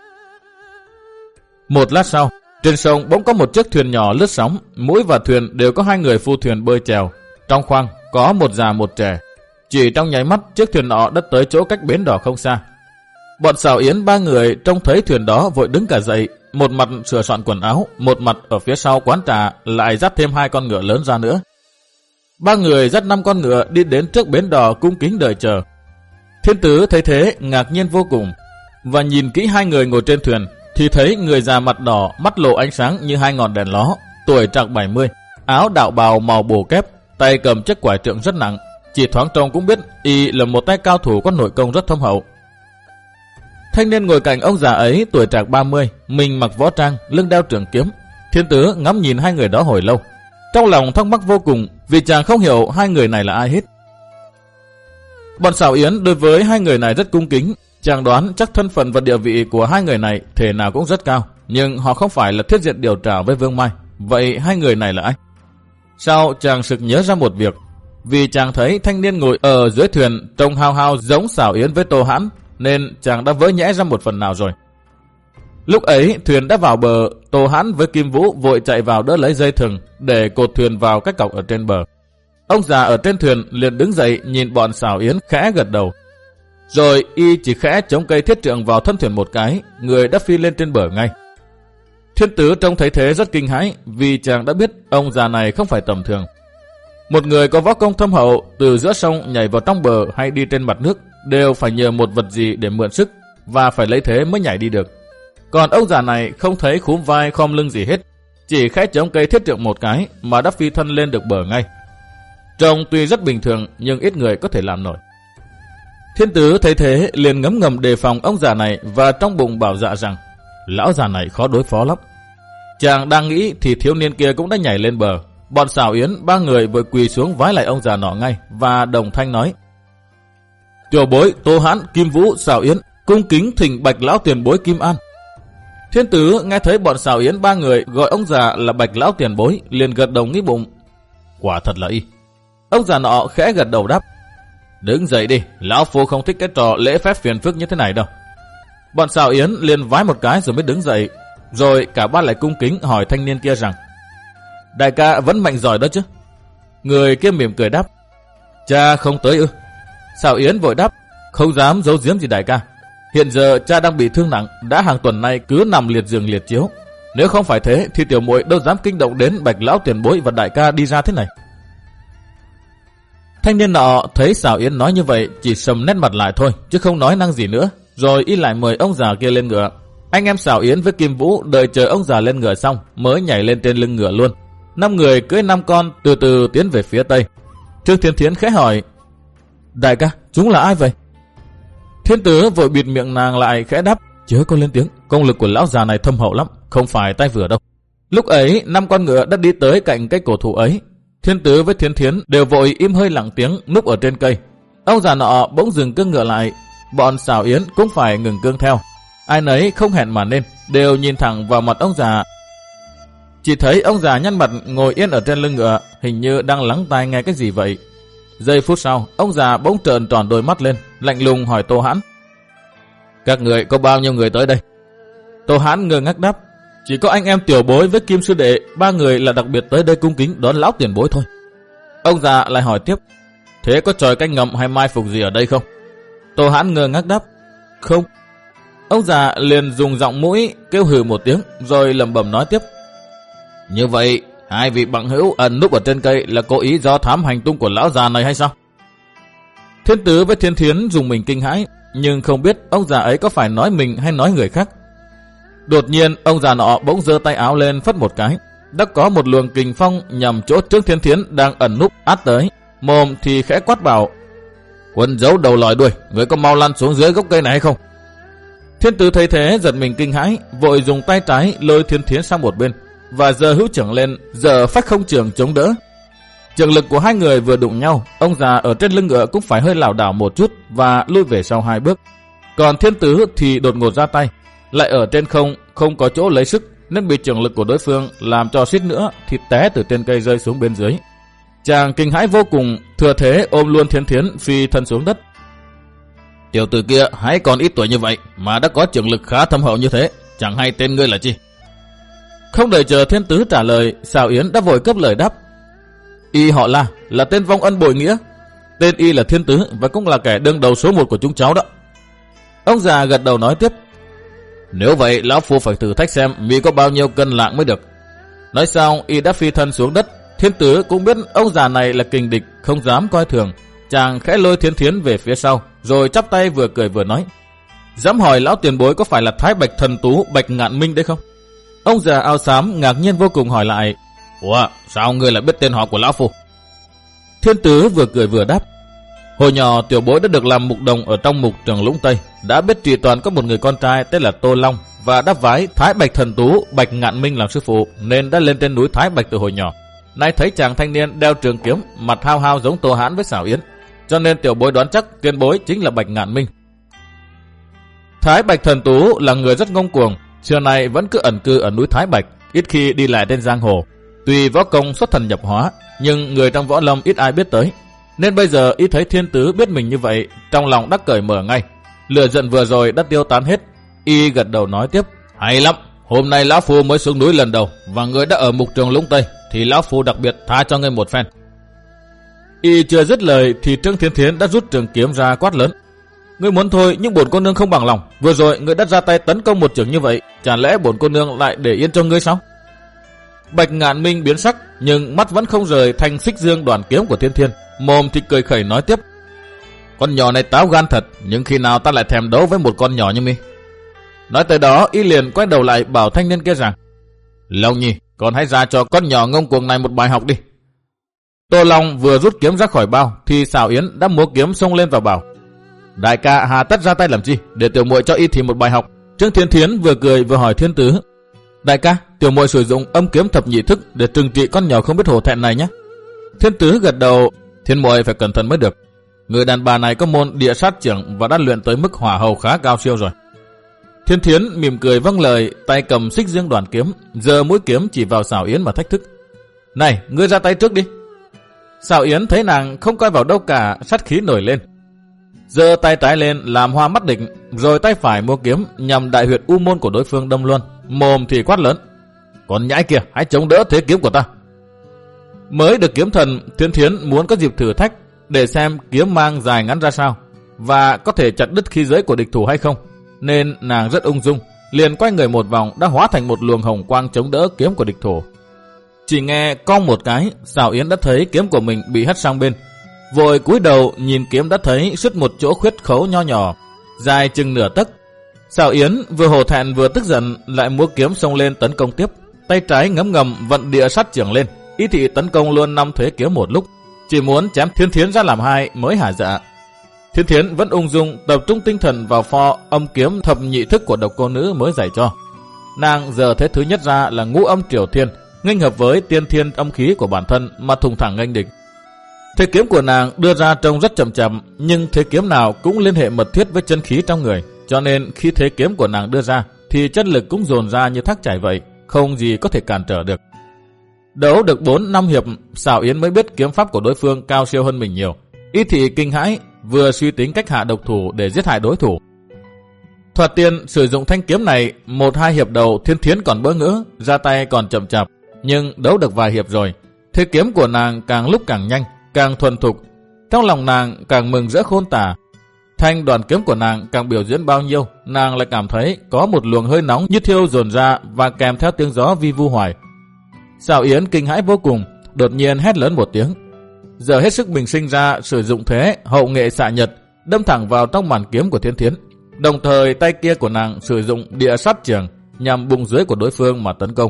Một lát sau, trên sông bỗng có một chiếc thuyền nhỏ lướt sóng, mũi và thuyền đều có hai người phu thuyền bơi chèo. Trong khoang có một già một trẻ. Chỉ trong nháy mắt, chiếc thuyền nọ đã tới chỗ cách bến đò không xa. Bọn Sào Yến ba người trông thấy thuyền đó vội đứng cả dậy, một mặt sửa soạn quần áo, một mặt ở phía sau quán trà lại dắt thêm hai con ngựa lớn ra nữa. Ba người dắt năm con ngựa đi đến trước bến đò cung kính đợi chờ. Thiên Tứ thấy thế ngạc nhiên vô cùng, và nhìn kỹ hai người ngồi trên thuyền thì thấy người già mặt đỏ, mắt lộ ánh sáng như hai ngọn đèn ló, tuổi trạc bảy mươi, áo đạo bào màu bồ kép, tay cầm chiếc quải trượng rất nặng, chỉ thoáng trông cũng biết y là một tay cao thủ có nội công rất thâm hậu. Thanh niên ngồi cạnh ông già ấy tuổi trạc ba mươi, mình mặc võ trang, lưng đeo trường kiếm. Thiên Tứ ngắm nhìn hai người đó hồi lâu, trong lòng thắc mắc vô cùng vì chàng không hiểu hai người này là ai hết. Bọn Sào Yến đối với hai người này rất cung kính, chàng đoán chắc thân phận và địa vị của hai người này thể nào cũng rất cao, nhưng họ không phải là Thiết Diện Điều Trảo với Vương Mai. Vậy hai người này là ai? Sau chàng sực nhớ ra một việc, vì chàng thấy thanh niên ngồi ở dưới thuyền trông hao hao giống Sào Yến với Tô Hãn, nên chàng đã vỡ nhẽ ra một phần nào rồi. Lúc ấy thuyền đã vào bờ, Tô Hãn với Kim Vũ vội chạy vào đỡ lấy dây thừng để cột thuyền vào cái cọc ở trên bờ. Ông già ở trên thuyền liền đứng dậy nhìn bọn Sào Yến khẽ gật đầu. Rồi y chỉ khẽ chống cây thiết trượng vào thân thuyền một cái, người đã phi lên trên bờ ngay. Thiên Tứ trông thấy thế rất kinh hãi, vì chàng đã biết ông già này không phải tầm thường. Một người có võ công thâm hậu từ giữa sông nhảy vào trong bờ hay đi trên mặt nước đều phải nhờ một vật gì để mượn sức, và phải lấy thế mới nhảy đi được. Còn ông già này không thấy khúm vai khom lưng gì hết, chỉ khẽ chống cây thiết trượng một cái mà đã phi thân lên được bờ ngay. Trông tuy rất bình thường nhưng ít người có thể làm nổi. Thiên Tứ thấy thế liền ngấm ngầm đề phòng ông già này, và trong bụng bảo dạ rằng lão già này khó đối phó lắm. Chàng đang nghĩ thì thiếu niên kia cũng đã nhảy lên bờ. Bọn Sào Yến ba người vừa quỳ xuống vái lại ông già nọ ngay, và đồng thanh nói: Tiểu bối Tô Hãn, Kim Vũ, Sào Yến cung kính thỉnh Bạch lão tiền bối Kim An. Thiên Tứ nghe thấy bọn Sào Yến ba người gọi ông già là Bạch lão tiền bối, liền gật đầu nghĩ bụng: quả thật là y. Ông già nọ khẽ gật đầu đáp: đứng dậy đi, lão phu không thích cái trò lễ phép phiền phức như thế này đâu. Bọn Sào Yến liền vái một cái rồi mới đứng dậy. Rồi cả ba lại cung kính hỏi thanh niên kia rằng: đại ca vẫn mạnh giỏi đó chứ? Người kia mỉm cười đáp: cha không tới ư? Sào Yến vội đáp: không dám giấu giếm gì đại ca. Hiện giờ cha đang bị thương nặng, đã hàng tuần nay cứ nằm liệt giường liệt chiếu. Nếu không phải thế thì tiểu muội đâu dám kinh động đến Bạch lão tiền bối và đại ca đi ra thế này. Thanh niên nọ thấy Sào Yến nói như vậy chỉ sầm nét mặt lại thôi, chứ không nói năng gì nữa. Rồi y lại mời ông già kia lên ngựa. Anh em Sào Yến với Kim Vũ đợi chờ ông già lên ngựa xong mới nhảy lên trên lưng ngựa luôn. Năm người cưỡi năm con từ từ tiến về phía tây. Trương Thiên Thiến khẽ hỏi: đại ca, chúng là ai vậy? Thiên Tứ vội bịt miệng nàng lại khẽ đáp: chớ có lên tiếng, công lực của lão già này thâm hậu lắm, không phải tay vừa đâu. Lúc ấy năm con ngựa đã đi tới cạnh cây cổ thụ ấy. Thiên Tứ với Thiên Thiến đều vội im hơi lặng tiếng núp ở trên cây. Ông già nọ bỗng dừng cương ngựa lại, bọn Sào Yến cũng phải ngừng cương theo. Ai nấy không hẹn mà nên, đều nhìn thẳng vào mặt ông già. Chỉ thấy ông già nhăn mặt ngồi yên ở trên lưng ngựa, hình như đang lắng tai nghe cái gì vậy. Giây phút sau, ông già bỗng trợn tròn đôi mắt lên, lạnh lùng hỏi Tô Hãn: các người có bao nhiêu người tới đây? Tô Hãn ngơ ngác đáp: chỉ có anh em tiểu bối với Kim sư đệ, ba người là đặc biệt tới đây cung kính đón lão tiền bối thôi. Ông già lại hỏi tiếp: thế có tròi canh ngầm hay mai phục gì ở đây không? Tô Hãn ngơ ngác đáp: không. Ông già liền dùng giọng mũi kêu hừ một tiếng, rồi lẩm bẩm nói tiếp: như vậy hai vị bằng hữu ẩn núp ở trên cây là cố ý do thám hành tung của lão già này hay sao? Thiên Tứ với Thiên Thiến dùng mình kinh hãi, nhưng không biết ông già ấy có phải nói mình hay nói người khác. Đột nhiên ông già nọ bỗng giơ tay áo lên phất một cái, đã có một luồng kình phong nhằm chỗ Trương Thiên Thiến đang ẩn núp át tới. Mồm thì khẽ quát bảo: quân giấu đầu lòi đuôi, người có mau lăn xuống dưới gốc cây này hay không? Thiên Tứ thấy thế giật mình kinh hãi, vội dùng tay trái lôi Thiên Thiến sang một bên và giơ hữu trưởng lên, giở phách không trường chống đỡ. Trường lực của hai người vừa đụng nhau, ông già ở trên lưng ngựa cũng phải hơi lảo đảo một chút và lui về sau hai bước. Còn Thiên Tứ thì đột ngột ra tay, lại ở trên không, không có chỗ lấy sức nên bị trường lực của đối phương làm cho suýt nữa thì té từ trên cây rơi xuống bên dưới. Chàng kinh hãi vô cùng, thừa thế ôm luôn Thiên Thiến phi thân xuống đất. Tiểu tử kia hãy còn ít tuổi như vậy mà đã có trường lực khá thâm hậu như thế, chẳng hay tên ngươi là chi? Không đợi chờ Thiên Tứ trả lời, Sào Yến đã vội cấp lời đáp: y họ La, là tên vong ân bội nghĩa. Tên y là Thiên Tứ và cũng là kẻ đương đầu số một của chúng cháu đó. Ông già gật đầu nói tiếp: nếu vậy lão phu phải thử thách xem mi có bao nhiêu cân lạng mới được. Nói xong y đã phi thân xuống đất. Thiên Tứ cũng biết ông già này là kình địch, không dám coi thường. Chàng khẽ lôi Thiên Thiến về phía sau, rồi chắp tay vừa cười vừa nói: dám hỏi lão tiền bối có phải là Thái Bạch thần tú Bạch Ngạn Minh đấy không? Ông già áo xám ngạc nhiên vô cùng hỏi lại: ủa, sao ngươi lại biết tên họ của lão phu? Thiên Tứ vừa cười vừa đáp: hồi nhỏ tiểu bối đã được làm mục đồng ở trong mục Trường Lũng Tây, đã biết Trì Toàn có một người con trai tên là Tô Long và đã vái Thái Bạch thần tú Bạch Ngạn Minh làm sư phụ, nên đã lên trên núi Thái Bạch từ hồi nhỏ. Nay thấy chàng thanh niên đeo trường kiếm, mặt hao hao giống Tô Hãn với Sào Yến, cho nên tiểu bối đoán chắc tiền bối chính là Bạch Ngạn Minh. Thái Bạch thần tú là người rất ngông cuồng, xưa nay vẫn cứ ẩn cư ở núi Thái Bạch, ít khi đi lại trên giang hồ. Tuy võ công xuất thần nhập hóa, nhưng người trong võ lâm ít ai biết tới. Nên bây giờ y thấy Thiên Tứ biết mình như vậy, trong lòng đắc cởi mở ngay. Lửa giận vừa rồi đã tiêu tán hết. Y gật đầu nói tiếp: hay lắm, hôm nay lão phu mới xuống núi lần đầu và người đã ở mục Trường Lũng Tây, thì lão phu đặc biệt tha cho ngươi một phen. Y chưa dứt lời thì Trương Thiên Thiến đã rút trường kiếm ra quát lớn: Ngươi muốn thôi nhưng bổn cô nương không bằng lòng. Vừa rồi ngươi đã ra tay tấn công một chưởng như vậy, chả lẽ bổn cô nương lại để yên cho ngươi sao? Bạch Ngạn Minh biến sắc nhưng mắt vẫn không rời thanh xích dương đoàn kiếm của Thiên Thiên, mồm thì cười khẩy nói tiếp: Con nhỏ này táo gan thật, nhưng khi nào ta lại thèm đấu với một con nhỏ như mi? Nói tới đó, y liền quay đầu lại bảo thanh niên kia rằng: Long Nhi, con hãy ra cho con nhỏ ngông cuồng này một bài học đi. Tô Long vừa rút kiếm ra khỏi bao thì Sào Yến đã múa kiếm xông lên và bảo: Đại ca hà tất ra tay làm chi, để tiểu muội cho y thì một bài học. Trương Thiên Thiến vừa cười vừa hỏi Thiên Tứ: Đại ca, tiểu muội sử dụng âm kiếm thập nhị thức để trừng trị con nhỏ không biết hổ thẹn này nhé. Thiên Tứ gật đầu: Thiên muội phải cẩn thận mới được. Người đàn bà này có môn địa sát trưởng và đã luyện tới mức hỏa hầu khá cao siêu rồi. Thiên Thiến mỉm cười vâng lời, tay cầm xích dương đoàn kiếm, giơ mũi kiếm chỉ vào Sào Yến mà thách thức: Này, ngươi ra tay trước đi. Sào Yến thấy nàng không coi vào đâu cả, sát khí nổi lên, giơ tay trái lên làm hoa mắt địch, rồi tay phải mua kiếm nhằm đại huyệt u môn của đối phương đâm luôn, mồm thì quát lớn: Còn nhãi kia, hãy chống đỡ thế kiếm của ta. Mới được kiếm thần, Thiên Thiến muốn có dịp thử thách để xem kiếm mang dài ngắn ra sao và có thể chặt đứt khí giới của địch thủ hay không, nên nàng rất ung dung, liền quay người một vòng đã hóa thành một luồng hồng quang chống đỡ kiếm của địch thủ. Chỉ nghe cong một cái, Sào Yến đã thấy kiếm của mình bị hất sang bên, vội cúi đầu nhìn kiếm đã thấy xuất một chỗ khuyết khấu nho nhỏ, dài chừng nửa tấc. Sào Yến vừa hổ thẹn vừa tức giận, lại múa kiếm xông lên tấn công tiếp, tay trái ngấm ngầm vận địa sát chưởng lên, ý thị tấn công luôn năm thế kiếm một lúc, chỉ muốn chém Thiên Thiến ra làm hai mới hả dạ. Thiên Thiến vẫn ung dung tập trung tinh thần vào pho âm kiếm thập nhị thức của độc cô nữ mới dạy cho. Nàng giờ thế thứ nhất ra là ngũ âm triều thiên, nghênh hợp với tiên thiên âm khí của bản thân mà thùng thẳng nghênh địch. Thế kiếm của nàng đưa ra trông rất chậm chậm, nhưng thế kiếm nào cũng liên hệ mật thiết với chân khí trong người, cho nên khi thế kiếm của nàng đưa ra thì chất lực cũng dồn ra như thác chảy vậy, không gì có thể cản trở được. Đấu được bốn năm hiệp, Sào Yến mới biết kiếm pháp của đối phương cao siêu hơn mình nhiều. Y thị kinh hãi, vừa suy tính cách hạ độc thủ để giết hại đối thủ. Thoạt tiên sử dụng thanh kiếm này, một hai hiệp đầu Thiên Thiến còn bỡ ngỡ, ra tay còn chậm chạp, nhưng đấu được vài hiệp rồi, thế kiếm của nàng càng lúc càng nhanh, càng thuần thục. Trong lòng nàng càng mừng rỡ khôn tả. Thanh đoàn kiếm của nàng càng biểu diễn bao nhiêu, nàng lại cảm thấy có một luồng hơi nóng như thiêu dồn ra và kèm theo tiếng gió vi vu hoài. Sào Yến kinh hãi vô cùng, đột nhiên hét lớn một tiếng, giờ hết sức bình sinh ra sử dụng thế hậu nghệ xạ nhật, đâm thẳng vào trong màn kiếm của Thiên Thiến. Đồng thời tay kia của nàng sử dụng địa sát chưởng nhằm bụng dưới của đối phương mà tấn công.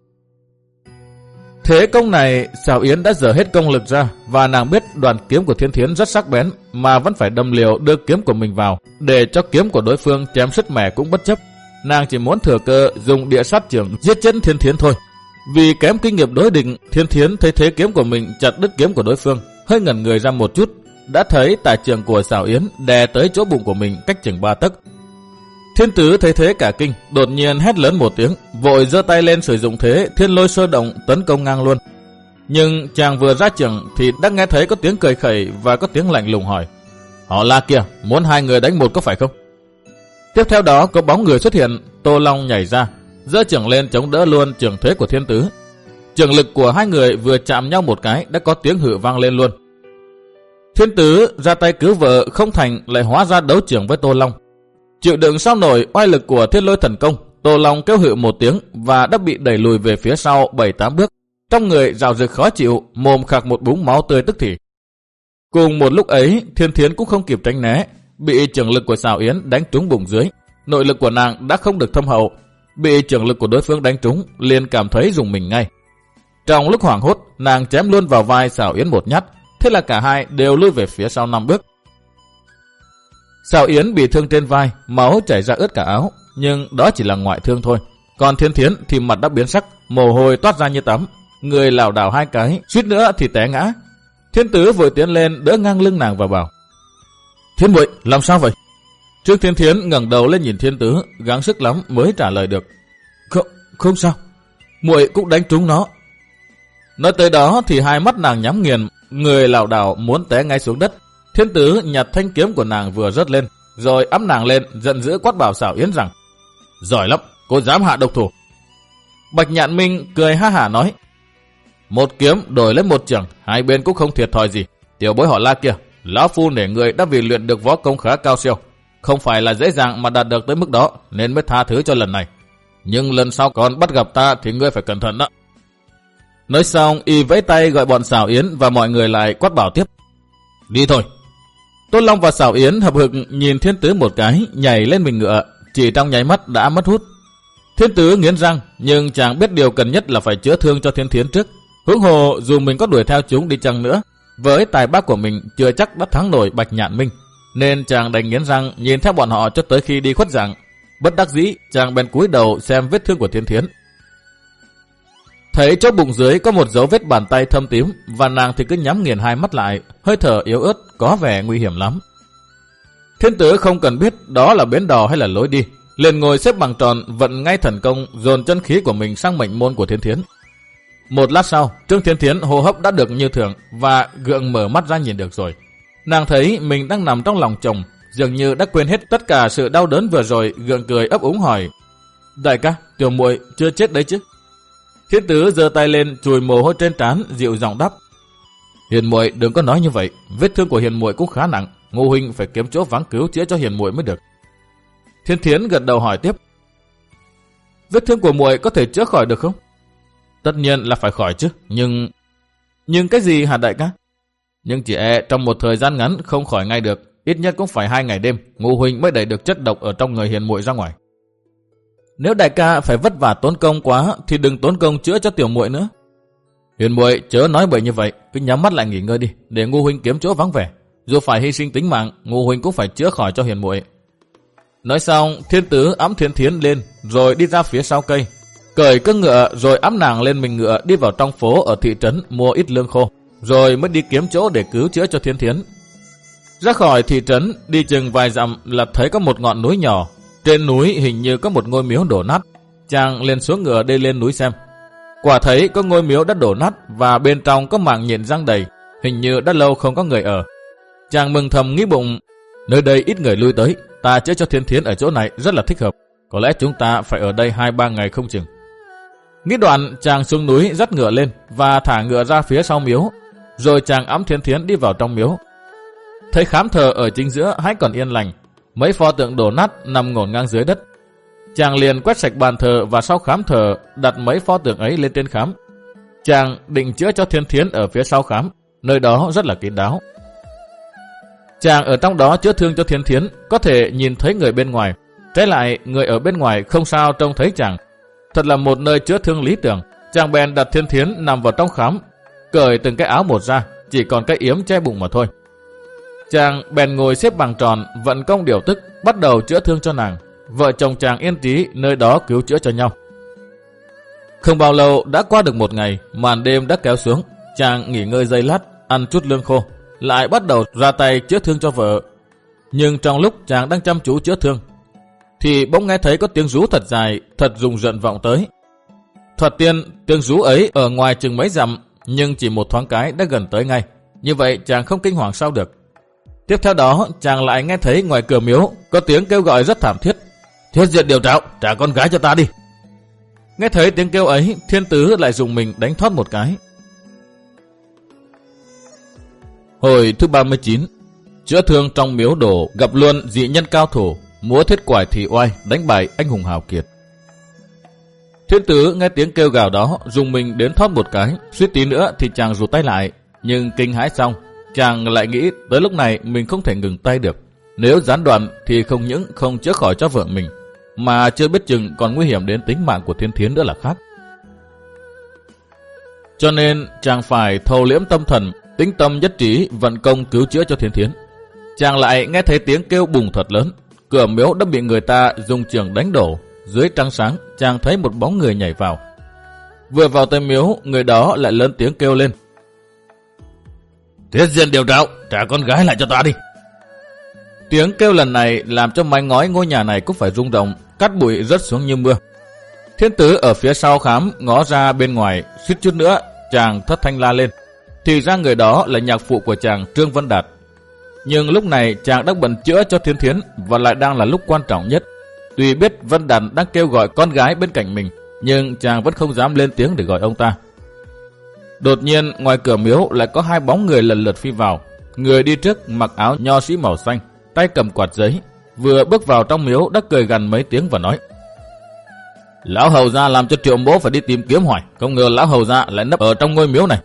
Thế công này Sào Yến đã dở hết công lực ra, và nàng biết đoàn kiếm của Thiên Thiến rất sắc bén mà vẫn phải đâm liều đưa kiếm của mình vào để cho kiếm của đối phương chém sứt mẻ cũng bất chấp. Nàng chỉ muốn thừa cơ dùng địa sát chưởng giết chết Thiên Thiến thôi. Vì kém kinh nghiệm đối địch, Thiên Thiến thấy thế kiếm của mình chặt đứt kiếm của đối phương, hơi ngẩn người ra một chút, đã thấy tà chưởng của Sào Yến đè tới chỗ bụng của mình cách chừng ba tấc. Thiên Tứ thấy thế cả kinh, đột nhiên hét lớn một tiếng, vội giơ tay lên sử dụng thế thiên lôi sơ động tấn công ngang luôn. Nhưng chàng vừa ra chưởng thì đã nghe thấy có tiếng cười khẩy và có tiếng lạnh lùng hỏi: Họ là kìa, muốn hai người đánh một có phải không? Tiếp theo đó có bóng người xuất hiện, Tô Long nhảy ra, giơ chưởng lên chống đỡ luôn chưởng thế của Thiên Tứ. Chưởng lực của hai người vừa chạm nhau một cái đã có tiếng hự vang lên luôn. Thiên Tứ ra tay cứu vợ không thành, lại hóa ra đấu chưởng với Tô Long. Chịu đựng sao nổi oai lực của thiên lôi thần công, Tô Long kêu hự một tiếng và đã bị đẩy lùi về phía sau bảy tám bước. Trong người rào rực khó chịu, mồm khạc một búng máu tươi tức thì. Cùng một lúc ấy, Thiên Thiến cũng không kịp tránh né, bị chưởng lực của Sào Yến đánh trúng bụng dưới. Nội lực của nàng đã không được thâm hậu, bị chưởng lực của đối phương đánh trúng, liền cảm thấy rùng mình ngay. Trong lúc hoảng hốt, nàng chém luôn vào vai Sào Yến một nhát, thế là cả hai đều lui về phía sau năm bước. Sào Yến bị thương trên vai, máu chảy ra ướt cả áo, nhưng đó chỉ là ngoại thương thôi. Còn Thiên Thiến thì mặt đã biến sắc, mồ hôi toát ra như tắm, người lảo đảo hai cái, suýt nữa thì té ngã. Thiên Tứ vội tiến lên đỡ ngang lưng nàng và bảo: Thiên muội, làm sao vậy? Trương Thiên Thiến ngẩng đầu lên nhìn Thiên Tứ, gắng sức lắm mới trả lời được: Không, không sao, muội cũng đánh trúng nó. Nói tới đó thì hai mắt nàng nhắm nghiền, người lảo đảo muốn té ngay xuống đất. Thiên Tứ nhặt thanh kiếm của nàng vừa rớt lên, rồi ẵm nàng lên, giận dữ quát bảo Sào Yến rằng: Giỏi lắm, cô dám hạ độc thủ. Bạch Nhạn Minh cười ha hả nói: Một kiếm đổi lấy một chưởng, hai bên cũng không thiệt thòi gì. Tiểu bối họ La kia, lão phu nể người đã vì luyện được võ công khá cao siêu, không phải là dễ dàng mà đạt được tới mức đó, nên mới tha thứ cho lần này. Nhưng lần sau còn bắt gặp ta thì ngươi phải cẩn thận đó. Nói xong, y vẫy tay gọi bọn Sảo Yến và mọi người lại quát bảo tiếp. Đi thôi. Tôn Long và Sảo Yến hợp hực nhìn Thiên Tứ một cái, nhảy lên mình ngựa, chỉ trong nháy mắt đã mất hút. Thiên Tứ nghiến răng, nhưng chàng biết điều cần nhất là phải chữa thương cho Thiên Thiến trước. Huống hồ dù mình có đuổi theo chúng đi chăng nữa, với tài bác của mình chưa chắc đã thắng nổi Bạch Nhạn Minh, nên chàng đành nghiến răng nhìn theo bọn họ cho tới khi đi khuất dạng. Bất đắc dĩ, chàng bèn cúi đầu xem vết thương của Thiên Thiến. Thấy chỗ bụng dưới có một dấu vết bàn tay thâm tím, và nàng thì cứ nhắm nghiền hai mắt lại, hơi thở yếu ớt, có vẻ nguy hiểm lắm. Thiên Tứ không cần biết đó là bến đò hay là lối đi, liền ngồi xếp bằng tròn, vận ngay thần công, dồn chân khí của mình sang mệnh môn của Thiên Thiến. Một lát sau, Trương Thiên Thiến hô hấp đã được như thường và gượng mở mắt ra nhìn được rồi. Nàng thấy mình đang nằm trong lòng chồng, dường như đã quên hết tất cả sự đau đớn vừa rồi, gượng cười ấp úng hỏi: Đại ca, tiểu muội chưa chết đấy chứ? Thiên Tứ giơ tay lên chùi mồ hôi trên trán, dịu giọng đáp: Hiền muội đừng có nói như vậy, vết thương của hiền muội cũng khá nặng, Ngô huynh phải kiếm chỗ vắng cứu chữa cho hiền muội mới được. Thiên Thiến gật đầu hỏi tiếp: Vết thương của muội có thể chữa khỏi được không? Tất nhiên là phải khỏi chứ, nhưng... Nhưng cái gì hả đại ca? Nhưng chỉ e trong một thời gian ngắn không khỏi ngay được, ít nhất cũng phải hai ngày đêm, Ngô huynh mới đẩy được chất độc ở trong người hiền muội ra ngoài. Nếu đại ca phải vất vả tốn công quá thì đừng tốn công chữa cho tiểu muội nữa. Hiền muội chớ nói bậy như vậy, cứ nhắm mắt lại nghỉ ngơi đi, để Ngô huynh kiếm chỗ vắng vẻ. Dù phải hy sinh tính mạng, Ngô huynh cũng phải chữa khỏi cho hiền muội. Nói xong, Thiên Tứ ẵm Thiên Thiến lên, rồi đi ra phía sau cây, cởi cưỡi ngựa rồi ẵm nàng lên mình ngựa đi vào trong phố ở thị trấn mua ít lương khô, rồi mới đi kiếm chỗ để cứu chữa cho Thiên Thiến. Ra khỏi thị trấn, đi chừng vài dặm là thấy có một ngọn núi nhỏ. Trên núi hình như có một ngôi miếu đổ nát. Chàng liền xuống ngựa đi lên núi xem. Quả thấy có ngôi miếu đã đổ nát và bên trong có mảng nhện răng đầy, hình như đã lâu không có người ở. Chàng mừng thầm nghĩ bụng, nơi đây ít người lui tới, ta chữa cho Thiên Thiến ở chỗ này rất là thích hợp. Có lẽ chúng ta phải ở đây hai ba ngày không chừng. Nghĩ đoạn, chàng xuống núi dắt ngựa lên và thả ngựa ra phía sau miếu, rồi chàng ẵm Thiên Thiến đi vào trong miếu. Thấy khám thờ ở chính giữa hãy còn yên lành, mấy pho tượng đổ nát nằm ngổn ngang dưới đất. Chàng liền quét sạch bàn thờ và sau khám thờ đặt mấy pho tượng ấy lên trên khám. Chàng định chữa cho Thiên Thiến ở phía sau khám, nơi đó rất là kín đáo. Chàng ở trong đó chữa thương cho Thiên Thiến, có thể nhìn thấy người bên ngoài. Trái lại, người ở bên ngoài không sao trông thấy chàng. Thật là một nơi chữa thương lý tưởng. Chàng bèn đặt Thiên Thiến nằm vào trong khám, cởi từng cái áo một ra, chỉ còn cái yếm che bụng mà thôi. Chàng bèn ngồi xếp bằng tròn, vận công điều tức, bắt đầu chữa thương cho nàng. Vợ chồng chàng yên trí nơi đó cứu chữa cho nhau. Không bao lâu đã qua được một ngày, màn đêm đã kéo xuống. Chàng nghỉ ngơi giây lát, ăn chút lương khô, lại bắt đầu ra tay chữa thương cho vợ. Nhưng trong lúc chàng đang chăm chú chữa thương, thì bỗng nghe thấy có tiếng rú thật dài, thật rùng rợn vọng tới. Thoạt tiên, tiếng rú ấy ở ngoài chừng mấy dặm, nhưng chỉ một thoáng cái đã gần tới ngay. Như vậy chàng không kinh hoàng sao được. Tiếp theo đó, chàng lại nghe thấy ngoài cửa miếu có tiếng kêu gọi rất thảm thiết: Thiết Diện điều trạo, trả con gái cho ta đi. Nghe thấy tiếng kêu ấy, Thiên Tứ lại dùng mình đánh thoát một cái. Hồi thứ ba mươi chín, chữa thương trong miếu đổ gặp luôn dị nhân cao thủ, múa thiết quải thị oai, đánh bại anh hùng hào kiệt. Thiên Tứ nghe tiếng kêu gào đó, dùng mình đến thoát một cái, suýt tí nữa thì chàng rụt tay lại, nhưng kinh hãi xong, chàng lại nghĩ tới lúc này mình không thể ngừng tay được. Nếu gián đoạn thì không những không chữa khỏi cho vợ mình, mà chưa biết chừng còn nguy hiểm đến tính mạng của Thiên Thiến nữa là khác. Cho nên chàng phải thâu liễm tâm thần, tĩnh tâm nhất trí vận công cứu chữa cho Thiên Thiến. Chàng lại nghe thấy tiếng kêu bùng thật lớn, cửa miếu đã bị người ta dùng chưởng đánh đổ. Dưới trăng sáng, chàng thấy một bóng người nhảy vào. Vừa vào tới miếu, người đó lại lớn tiếng kêu lên: Thiết Diện điều trạo, trả con gái lại cho ta đi. Tiếng kêu lần này làm cho mái ngói ngôi nhà này cũng phải rung động, cát bụi rớt xuống như mưa. Thiên Tứ ở phía sau khám ngó ra bên ngoài, suýt chút nữa chàng thất thanh la lên. Thì ra người đó là nhạc phụ của chàng Trương Vân Đạt. Nhưng lúc này chàng đang bận chữa cho Thiên Thiến và lại đang là lúc quan trọng nhất. Tuy biết Vân Đạt đang kêu gọi con gái bên cạnh mình, nhưng chàng vẫn không dám lên tiếng để gọi ông ta. Đột nhiên ngoài cửa miếu lại có hai bóng người lần lượt phi vào. Người đi trước mặc áo nho sĩ màu xanh, tay cầm quạt giấy, vừa bước vào trong miếu đã cười gằn mấy tiếng và nói: Lão hầu gia làm cho Triệu Mỗ phải đi tìm kiếm hoài, không ngờ lão hầu gia lại nấp ở trong ngôi miếu này.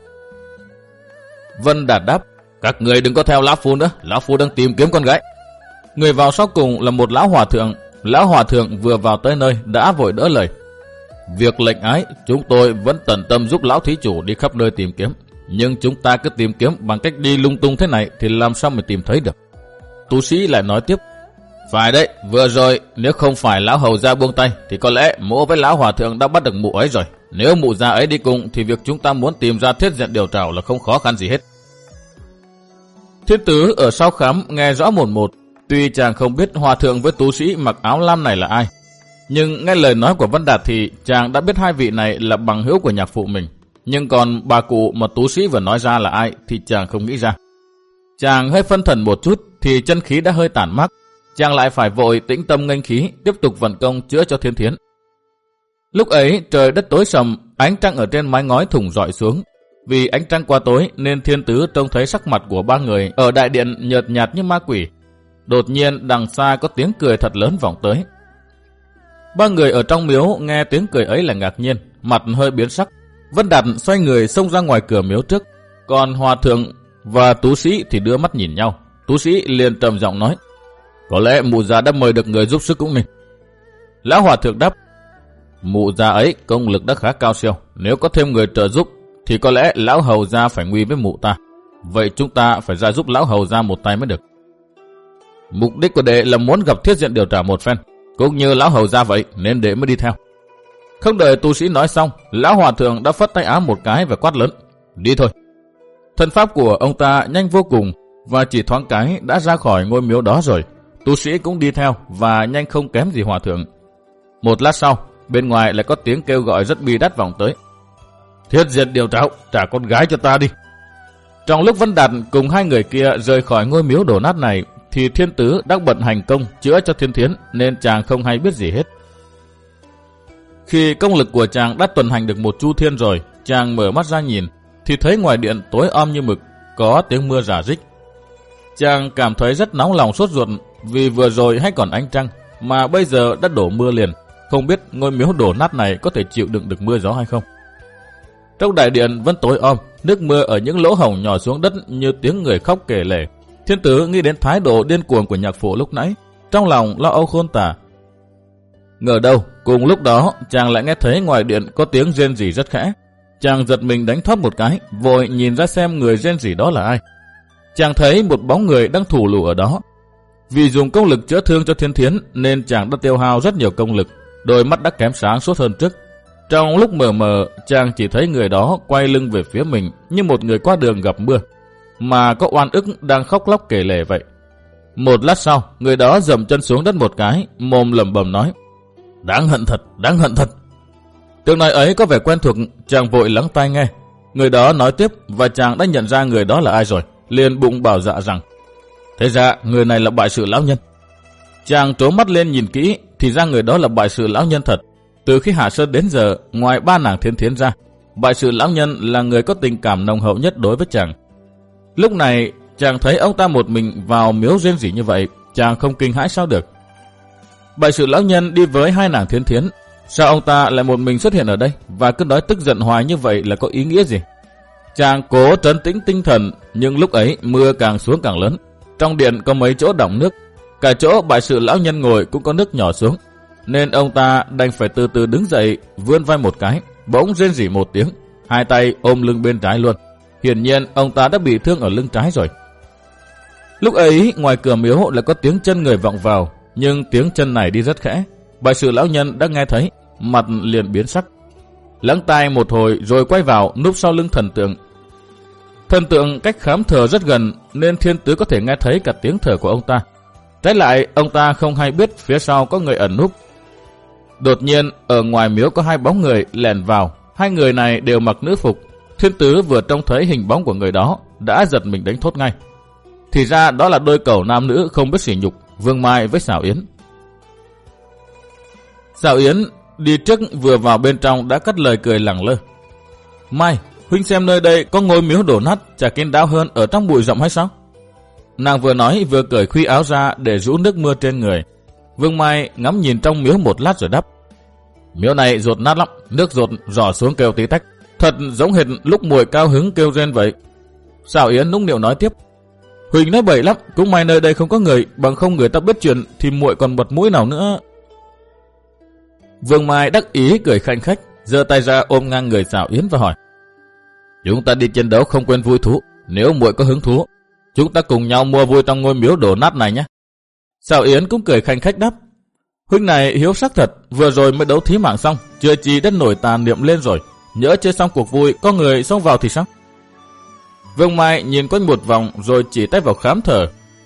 Vân Đạt đáp: Các người đừng có theo lão phu nữa, lão phu đang tìm kiếm con gái. Người vào sau cùng là một lão hòa thượng. Lão hòa thượng vừa vào tới nơi đã vội đỡ lời: Việc lệnh ái, chúng tôi vẫn tận tâm giúp lão thí chủ đi khắp nơi tìm kiếm, nhưng chúng ta cứ tìm kiếm bằng cách đi lung tung thế này thì làm sao mà tìm thấy được. Tu sĩ lại nói tiếp: Phải đấy, vừa rồi nếu không phải lão hầu gia buông tay thì có lẽ Mỗ với lão hòa thượng đã bắt được mụ ấy rồi. Nếu mụ già ấy đi cùng thì việc chúng ta muốn tìm ra thiết diện điều trảo là không khó khăn gì hết. Thiên tứ ở sau khám nghe rõ một một, tuy chàng không biết hòa thượng với tú sĩ mặc áo lam này là ai, nhưng nghe lời nói của Vân Đạt thì chàng đã biết hai vị này là bằng hữu của nhạc phụ mình. Nhưng còn bà cụ mà tú sĩ vừa nói ra là ai thì chàng không nghĩ ra. Chàng hơi phân thần một chút thì chân khí đã hơi tản mát. Chàng lại phải vội tĩnh tâm nghênh khí, tiếp tục vận công chữa cho Thiên Thiến. Lúc ấy trời đất tối sầm, ánh trăng ở trên mái ngói thủng rọi xuống. Vì ánh trăng quá tối nên Thiên Tứ trông thấy sắc mặt của ba người ở đại điện nhợt nhạt như ma quỷ. Đột nhiên đằng xa có tiếng cười thật lớn vọng tới. Ba người ở trong miếu nghe tiếng cười ấy là ngạc nhiên, mặt hơi biến sắc. Vân Đạt xoay người xông ra ngoài cửa miếu trước, còn hòa thượng và tú sĩ thì đưa mắt nhìn nhau. Tú sĩ liền trầm giọng nói: Có lẽ mụ già đã mời được người giúp sức cũng nên. Lão hòa thượng đáp: Mụ già ấy công lực đã khá cao siêu, nếu có thêm người trợ giúp thì có lẽ lão hầu gia phải nguy với mụ ta. Vậy chúng ta phải ra giúp lão hầu gia một tay mới được. Mục đích của đệ là muốn gặp thiết diện điều tra một phen, cũng như lão hầu gia vậy nên đệ mới đi theo. Không đợi tu sĩ nói xong, lão hòa thượng đã phất tay áo một cái và quát lớn: Đi thôi. Thân pháp của ông ta nhanh vô cùng và chỉ thoáng cái đã ra khỏi ngôi miếu đó rồi. Tu sĩ cũng đi theo và nhanh không kém gì hòa thượng. Một lát sau, bên ngoài lại có tiếng kêu gọi rất bi đát vọng tới: Thiết diện điều trảo, trả con gái cho ta đi. Trong lúc Vân Đạt cùng hai người kia rời khỏi ngôi miếu đổ nát này thì Thiên Tứ đang bận hành công chữa cho Thiên Thiến nên chàng không hay biết gì hết. Khi công lực của chàng đã tuần hành được một chu thiên rồi, chàng mở mắt ra nhìn thì thấy ngoài điện tối om như mực, có tiếng mưa rả rích. Chàng cảm thấy rất nóng lòng sốt ruột vì vừa rồi hay còn ánh trăng mà bây giờ đã đổ mưa liền, không biết ngôi miếu đổ nát này có thể chịu đựng được mưa gió hay không. Trong đại điện vẫn tối om, nước mưa ở những lỗ hổng nhỏ xuống đất như tiếng người khóc kể lể. Thiên Tứ nghĩ đến thái độ điên cuồng của nhạc phụ lúc nãy, trong lòng lo âu khôn tả. Ngờ đâu, cùng lúc đó chàng lại nghe thấy ngoài điện có tiếng rên rỉ rất khẽ. Chàng giật mình đánh thoát một cái, vội nhìn ra xem người rên rỉ đó là ai. Chàng thấy một bóng người đang thủ lù ở đó. Vì dùng công lực chữa thương cho Thiên Thiến nên chàng đã tiêu hao rất nhiều công lực, đôi mắt đã kém sáng suốt hơn trước. Trong lúc mờ mờ, chàng chỉ thấy người đó quay lưng về phía mình như một người qua đường gặp mưa, mà có oan ức đang khóc lóc kể lể vậy. Một lát sau, người đó dậm chân xuống đất một cái, mồm lẩm bẩm nói: Đáng hận thật, đáng hận thật. Tiếng nói ấy có vẻ quen thuộc, chàng vội lắng tai nghe. Người đó nói tiếp và chàng đã nhận ra người đó là ai rồi, liền bụng bảo dạ rằng: Thế ra người này là bại sự lão nhân. Chàng trố mắt lên nhìn kỹ thì ra người đó là bại sự lão nhân thật. Từ khi hạ sơn đến giờ, ngoài ba nàng Thiên Thiến ra, bại sự lão nhân là người có tình cảm nồng hậu nhất đối với chàng. Lúc này chàng thấy ông ta một mình vào miếu rên rỉ như vậy, chàng không kinh hãi sao được. Bại sự lão nhân đi với hai nàng Thiên Thiến, sao ông ta lại một mình xuất hiện ở đây và cứ nói tức giận hoài như vậy là có ý nghĩa gì? Chàng cố trấn tĩnh tinh thần, nhưng lúc ấy mưa càng xuống càng lớn. Trong điện có mấy chỗ đọng nước, cả chỗ bại sự lão nhân ngồi cũng có nước nhỏ xuống, nên ông ta đành phải từ từ đứng dậy, vươn vai một cái, bỗng rên rỉ một tiếng, hai tay ôm lưng bên trái luôn. Hiển nhiên ông ta đã bị thương ở lưng trái rồi. Lúc ấy ngoài cửa miếu lại có tiếng chân người vọng vào, nhưng tiếng chân này đi rất khẽ. Bại sự lão nhân đã nghe thấy, mặt liền biến sắc, lắng tai một hồi rồi quay vào núp sau lưng thần tượng. Thần tượng cách khám thờ rất gần nên Thiên Tứ có thể nghe thấy cả tiếng thở của ông ta. Trái lại ông ta không hay biết phía sau có người ẩn núp. Đột nhiên ở ngoài miếu có hai bóng người lẻn vào. Hai người này đều mặc nữ phục. Thiên Tứ vừa trông thấy hình bóng của người đó đã giật mình đánh thốt ngay. Thì ra đó là đôi cẩu nam nữ không biết sỉ nhục, Vương Mai với Sảo Yến. Sảo Yến đi trước vừa vào bên trong đã cất lời cười lẳng lơ: Mai, Huynh xem nơi đây có ngôi miếu đổ nát chả kín đáo hơn ở trong bụi rậm hay sao? Nàng vừa nói vừa cởi khuy áo ra để rũ nước mưa trên người. Vương Mai ngắm nhìn trong miếu một lát rồi đáp. Miếu này rột nát lắm, nước rột rỏ xuống kêu tí tách, thật giống hệt lúc muội cao hứng kêu rên vậy. Sảo Yến nũng nịu nói tiếp. Huỳnh nói bậy lắm, cũng may nơi đây không có người, bằng không người ta biết chuyện thì muội còn bật mũi nào nữa. Vương Mai đắc ý cười khanh khách, giơ tay ra ôm ngang người Sảo Yến và hỏi. Chúng ta đi chiến đấu không quên vui thú, nếu muội có hứng thú, chúng ta cùng nhau mua vui trong ngôi miếu đổ nát này nhé. Sảo Yến cũng cười khanh khách đáp. Huynh này hiếu sắc thật, vừa rồi mới đấu thí mạng xong, chưa chi đất nổi tà niệm lên rồi, nhỡ chơi xong cuộc vui có người xông vào thì sao? Vương Mai nhìn quanh một vòng rồi chỉ tay vào khám thờ.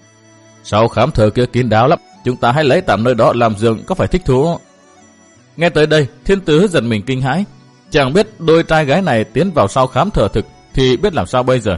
Sau khám thờ kia kín đáo lắm, chúng ta hãy lấy tạm nơi đó làm giường, có phải thích thú? Nghe tới đây, Thiên Tứ giật mình kinh hãi. Chàng biết đôi trai gái này tiến vào sau khám thờ thực thì biết làm sao bây giờ.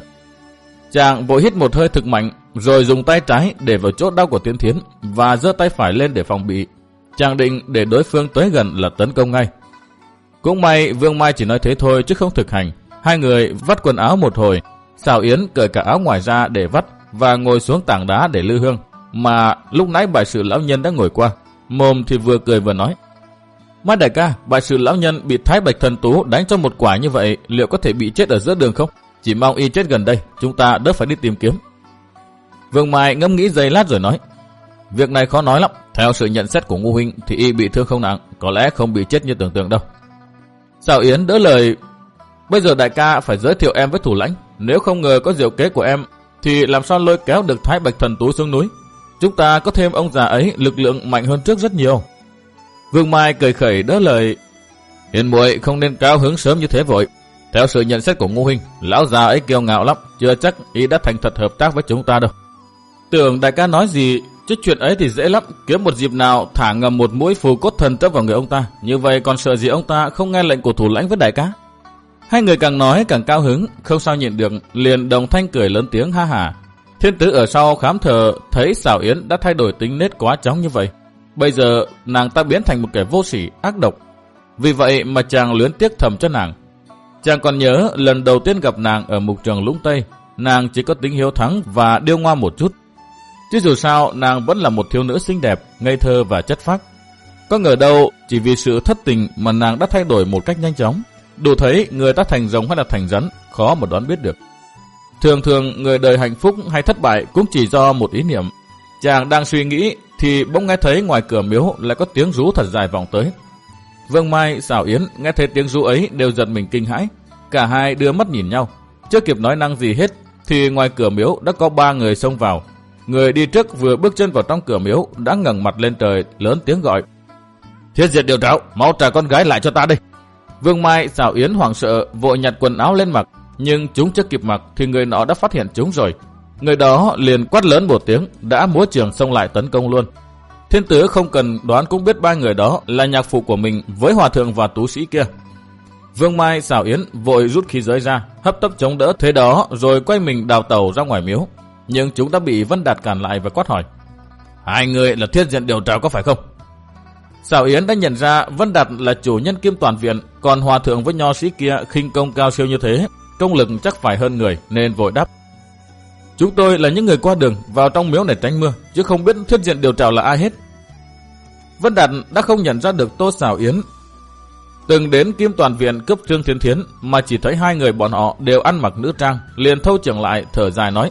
Chàng vội hít một hơi thực mạnh, rồi dùng tay trái để vào chỗ đau của Tiến Thiến và giơ tay phải lên để phòng bị. Chàng định để đối phương tới gần là tấn công ngay. Cũng may Vương Mai chỉ nói thế thôi chứ không thực hành. Hai người vắt quần áo một hồi, Sảo Yến cởi cả áo ngoài ra để vắt và ngồi xuống tảng đá để lư hương, mà lúc nãy Bại Sự lão nhân đã ngồi qua. Mồm thì vừa cười vừa nói. Mai đại ca, Bại Sự lão nhân bị Thái Bạch Thần Tú đánh cho một quả như vậy, liệu có thể bị chết ở giữa đường không? Chỉ mong y chết gần đây, chúng ta đỡ phải đi tìm kiếm. Vương Mai ngẫm nghĩ giây lát rồi nói. Việc này khó nói lắm, theo sự nhận xét của Ngô huynh thì y bị thương không nặng, có lẽ không bị chết như tưởng tượng đâu. Sảo Yến đỡ lời. Bây giờ đại ca phải giới thiệu em với thủ lãnh, nếu không ngờ có diệu kế của em thì làm sao lôi kéo được Thái Bạch Thần Tú xuống núi. Chúng ta có thêm ông già ấy lực lượng mạnh hơn trước rất nhiều. Vương Mai cười khẩy đỡ lời. Hiền muội không nên cao hứng sớm như thế vội. Theo sự nhận xét của Ngô huynh, lão già ấy kiêu ngạo lắm, chưa chắc y đã thành thật hợp tác với chúng ta đâu. Tưởng đại ca nói gì, chứ chuyện ấy thì dễ lắm, kiếm một dịp nào thả ngầm một mũi phù cốt thần chấp vào người ông ta, như vậy còn sợ gì ông ta không nghe lệnh của thủ lãnh với đại ca. Hai người càng nói càng cao hứng, không sao nhịn được, liền đồng thanh cười lớn tiếng ha hả. Thiên Tứ ở sau khám thờ thấy Sảo Yến đã thay đổi tính nết quá chóng như vậy. Bây giờ nàng ta biến thành một kẻ vô sỉ, ác độc. Vì vậy mà chàng luyến tiếc thầm cho nàng. Chàng còn nhớ lần đầu tiên gặp nàng ở mục trường Lũng Tây, nàng chỉ có tính hiếu thắng và điêu ngoa một chút. Chứ dù sao nàng vẫn là một thiếu nữ xinh đẹp, ngây thơ và chất phác. Có ngờ đâu chỉ vì sự thất tình mà nàng đã thay đổi một cách nhanh chóng. Đủ thấy người ta thành rồng hay là thành rắn, khó mà đoán biết được. Thường thường người đời hạnh phúc hay thất bại cũng chỉ do một ý niệm. Chàng đang suy nghĩ thì bỗng nghe thấy ngoài cửa miếu lại có tiếng rú thật dài vọng tới. Vương Mai, Sảo Yến nghe thấy tiếng rú ấy đều giật mình kinh hãi. Cả hai đưa mắt nhìn nhau, chưa kịp nói năng gì hết thì ngoài cửa miếu đã có ba người xông vào. Người đi trước vừa bước chân vào trong cửa miếu đã ngẩng mặt lên trời lớn tiếng gọi. Thiết Diệt Điều Trảo, mau trả con gái lại cho ta đây. Vương Mai, Sảo Yến hoảng sợ vội nhặt quần áo lên mặc, nhưng chúng chưa kịp mặc thì người nọ đã phát hiện chúng rồi. Người đó liền quát lớn một tiếng, đã múa trường xông lại tấn công luôn. Thiên Tứ không cần đoán cũng biết ba người đó là nhạc phụ của mình với hòa thượng và tú sĩ kia. Vương Mai, Sảo Yến vội rút khí giới ra, hấp tấp chống đỡ thế đó rồi quay mình đào tàu ra ngoài miếu. Nhưng chúng đã bị Vân Đạt cản lại và quát hỏi. Hai người là Thiết Diện Điều Trảo có phải không? Sảo Yến đã nhận ra Vân Đạt là chủ nhân Kim Toàn Viện, còn hòa thượng với nho sĩ kia khinh công cao siêu như thế, công lực chắc phải hơn người, nên vội đáp. Chúng tôi là những người qua đường vào trong miếu này tránh mưa, chứ không biết Thiết Diện Điều Trảo là ai hết. Vân Đạt đã không nhận ra được Tô Sảo Yến từng đến Kim Toàn Viện cướp Trương Thiên Thiến, mà chỉ thấy hai người bọn họ đều ăn mặc nữ trang, liền thâu trưởng lại thở dài nói.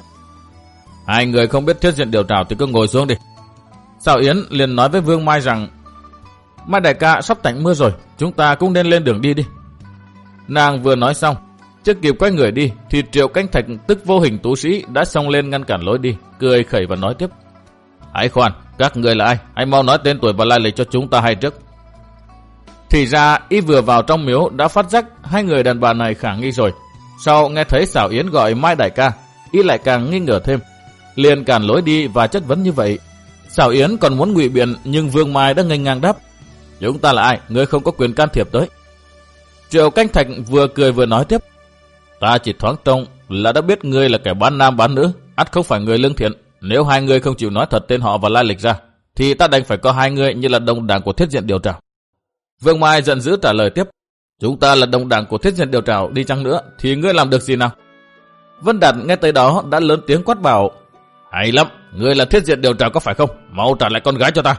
Hai người không biết Thiết Diện Điều Trảo thì cứ ngồi xuống đi. Sảo Yến liền nói với Vương Mai rằng, Mai đại ca sắp tạnh mưa rồi, chúng ta cũng nên lên đường đi đi. Nàng vừa nói xong, chưa kịp quay người đi thì Triệu Canh Thạch tức vô hình tú sĩ đã xông lên ngăn cản lối đi, cười khẩy và nói tiếp. Hãy khoan, các người là ai? Hãy mau nói tên tuổi và lai lịch cho chúng ta hay trước. Thì ra y vừa vào trong miếu đã phát giác hai người đàn bà này khả nghi rồi. Sau nghe thấy Sảo Yến gọi Mai đại ca, y lại càng nghi ngờ thêm, liền cản lối đi và chất vấn như vậy. Sảo Yến còn muốn ngụy biện nhưng Vương Mai đã nghênh ngang đáp. Chúng ta là ai? Ngươi không có quyền can thiệp tới. Triệu Canh Thạch vừa cười vừa nói tiếp. Ta chỉ thoáng trông là đã biết ngươi là kẻ bán nam bán nữ, ắt không phải người lương thiện. Nếu hai người không chịu nói thật tên họ và lai lịch ra, thì ta đành phải có hai người như là đồng đảng của Thiết Diện Điều Trảo. Vương Mai giận dữ trả lời tiếp. Chúng ta là đồng đảng của Thiết Diện Điều Trảo đi chăng nữa thì ngươi làm được gì nào? Vân Đạt nghe tới đó đã lớn tiếng quát bảo, hay lắm, ngươi là Thiết Diện Điều Trảo có phải không? Mau trả lại con gái cho ta.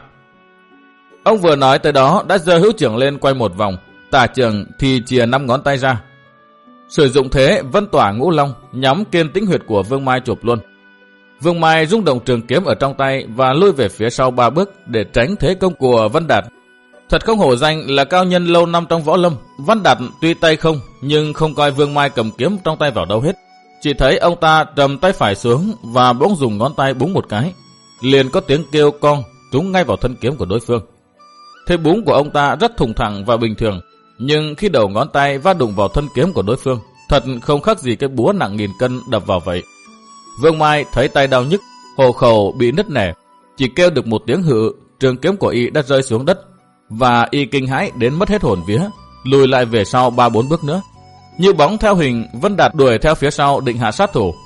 Ông vừa nói tới đó đã giơ hữu trưởng lên quay một vòng, tả trưởng thì chìa năm ngón tay ra. Sử dụng thế vân tỏa ngũ long nhắm kiên tĩnh huyệt của Vương Mai chụp luôn. Vương Mai rung động trường kiếm ở trong tay và lui về phía sau ba bước để tránh thế công của Vân Đạt. Thật không hổ danh là cao nhân lâu năm trong võ lâm. Vân Đạt tuy tay không nhưng không coi Vương Mai cầm kiếm trong tay vào đâu hết. Chỉ thấy ông ta trầm tay phải xuống và bỗng dùng ngón tay búng một cái, liền có tiếng kêu cong trúng ngay vào thân kiếm của đối phương. Thế búng của ông ta rất thùng thẳng và bình thường, nhưng khi đầu ngón tay va đụng vào thân kiếm của đối phương, thật không khác gì cái búa nặng nghìn cân đập vào vậy. Vương Mai thấy tay đau nhức, hộ khẩu bị nứt nẻ, chỉ kêu được một tiếng hự, trường kiếm của y đã rơi xuống đất và y kinh hãi đến mất hết hồn vía, lùi lại về sau ba bốn bước nữa. Như bóng theo hình, Vân Đạt đuổi theo phía sau định hạ sát thủ.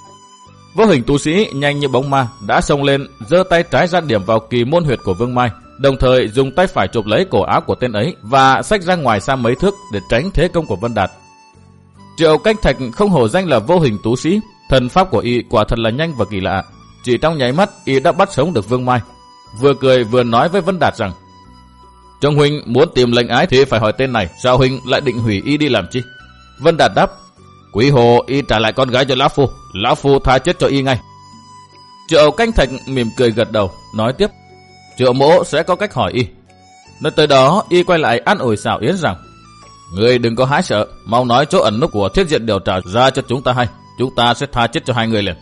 Vô hình tu sĩ nhanh như bóng ma đã xông lên, giơ tay trái ra điểm vào kỳ môn huyệt của Vương Mai, đồng thời dùng tay phải chụp lấy cổ áo của tên ấy và xách ra ngoài xa mấy thước để tránh thế công của Vân Đạt. Triệu Canh Thạch không hổ danh là vô hình tú sĩ, thần pháp của y quả thật là nhanh và kỳ lạ. Chỉ trong nháy mắt y đã bắt sống được Vương Mai, vừa cười vừa nói với Vân Đạt rằng: Trông huynh muốn tìm lệnh ái thì phải hỏi tên này, sao huynh lại định hủy y đi làm chi? Vân Đạt đáp: Quý hồ y trả lại con gái cho lão phu, lão phu tha chết cho y ngay. Triệu Canh Thạch mỉm cười gật đầu, nói tiếp: Triệu mỗ sẽ có cách hỏi y. Nói tới đó y quay lại an ủi Sảo Yến rằng: Ngươi đừng có hái sợ, mau nói chỗ ẩn núp của Thiết Diện Điều Trảo ra cho chúng ta hay, chúng ta sẽ tha chết cho hai người liền.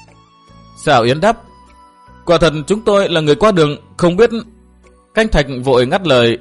Sảo Yến đáp: Quả thật chúng tôi là người qua đường, không biết. Canh Thạch vội ngắt lời: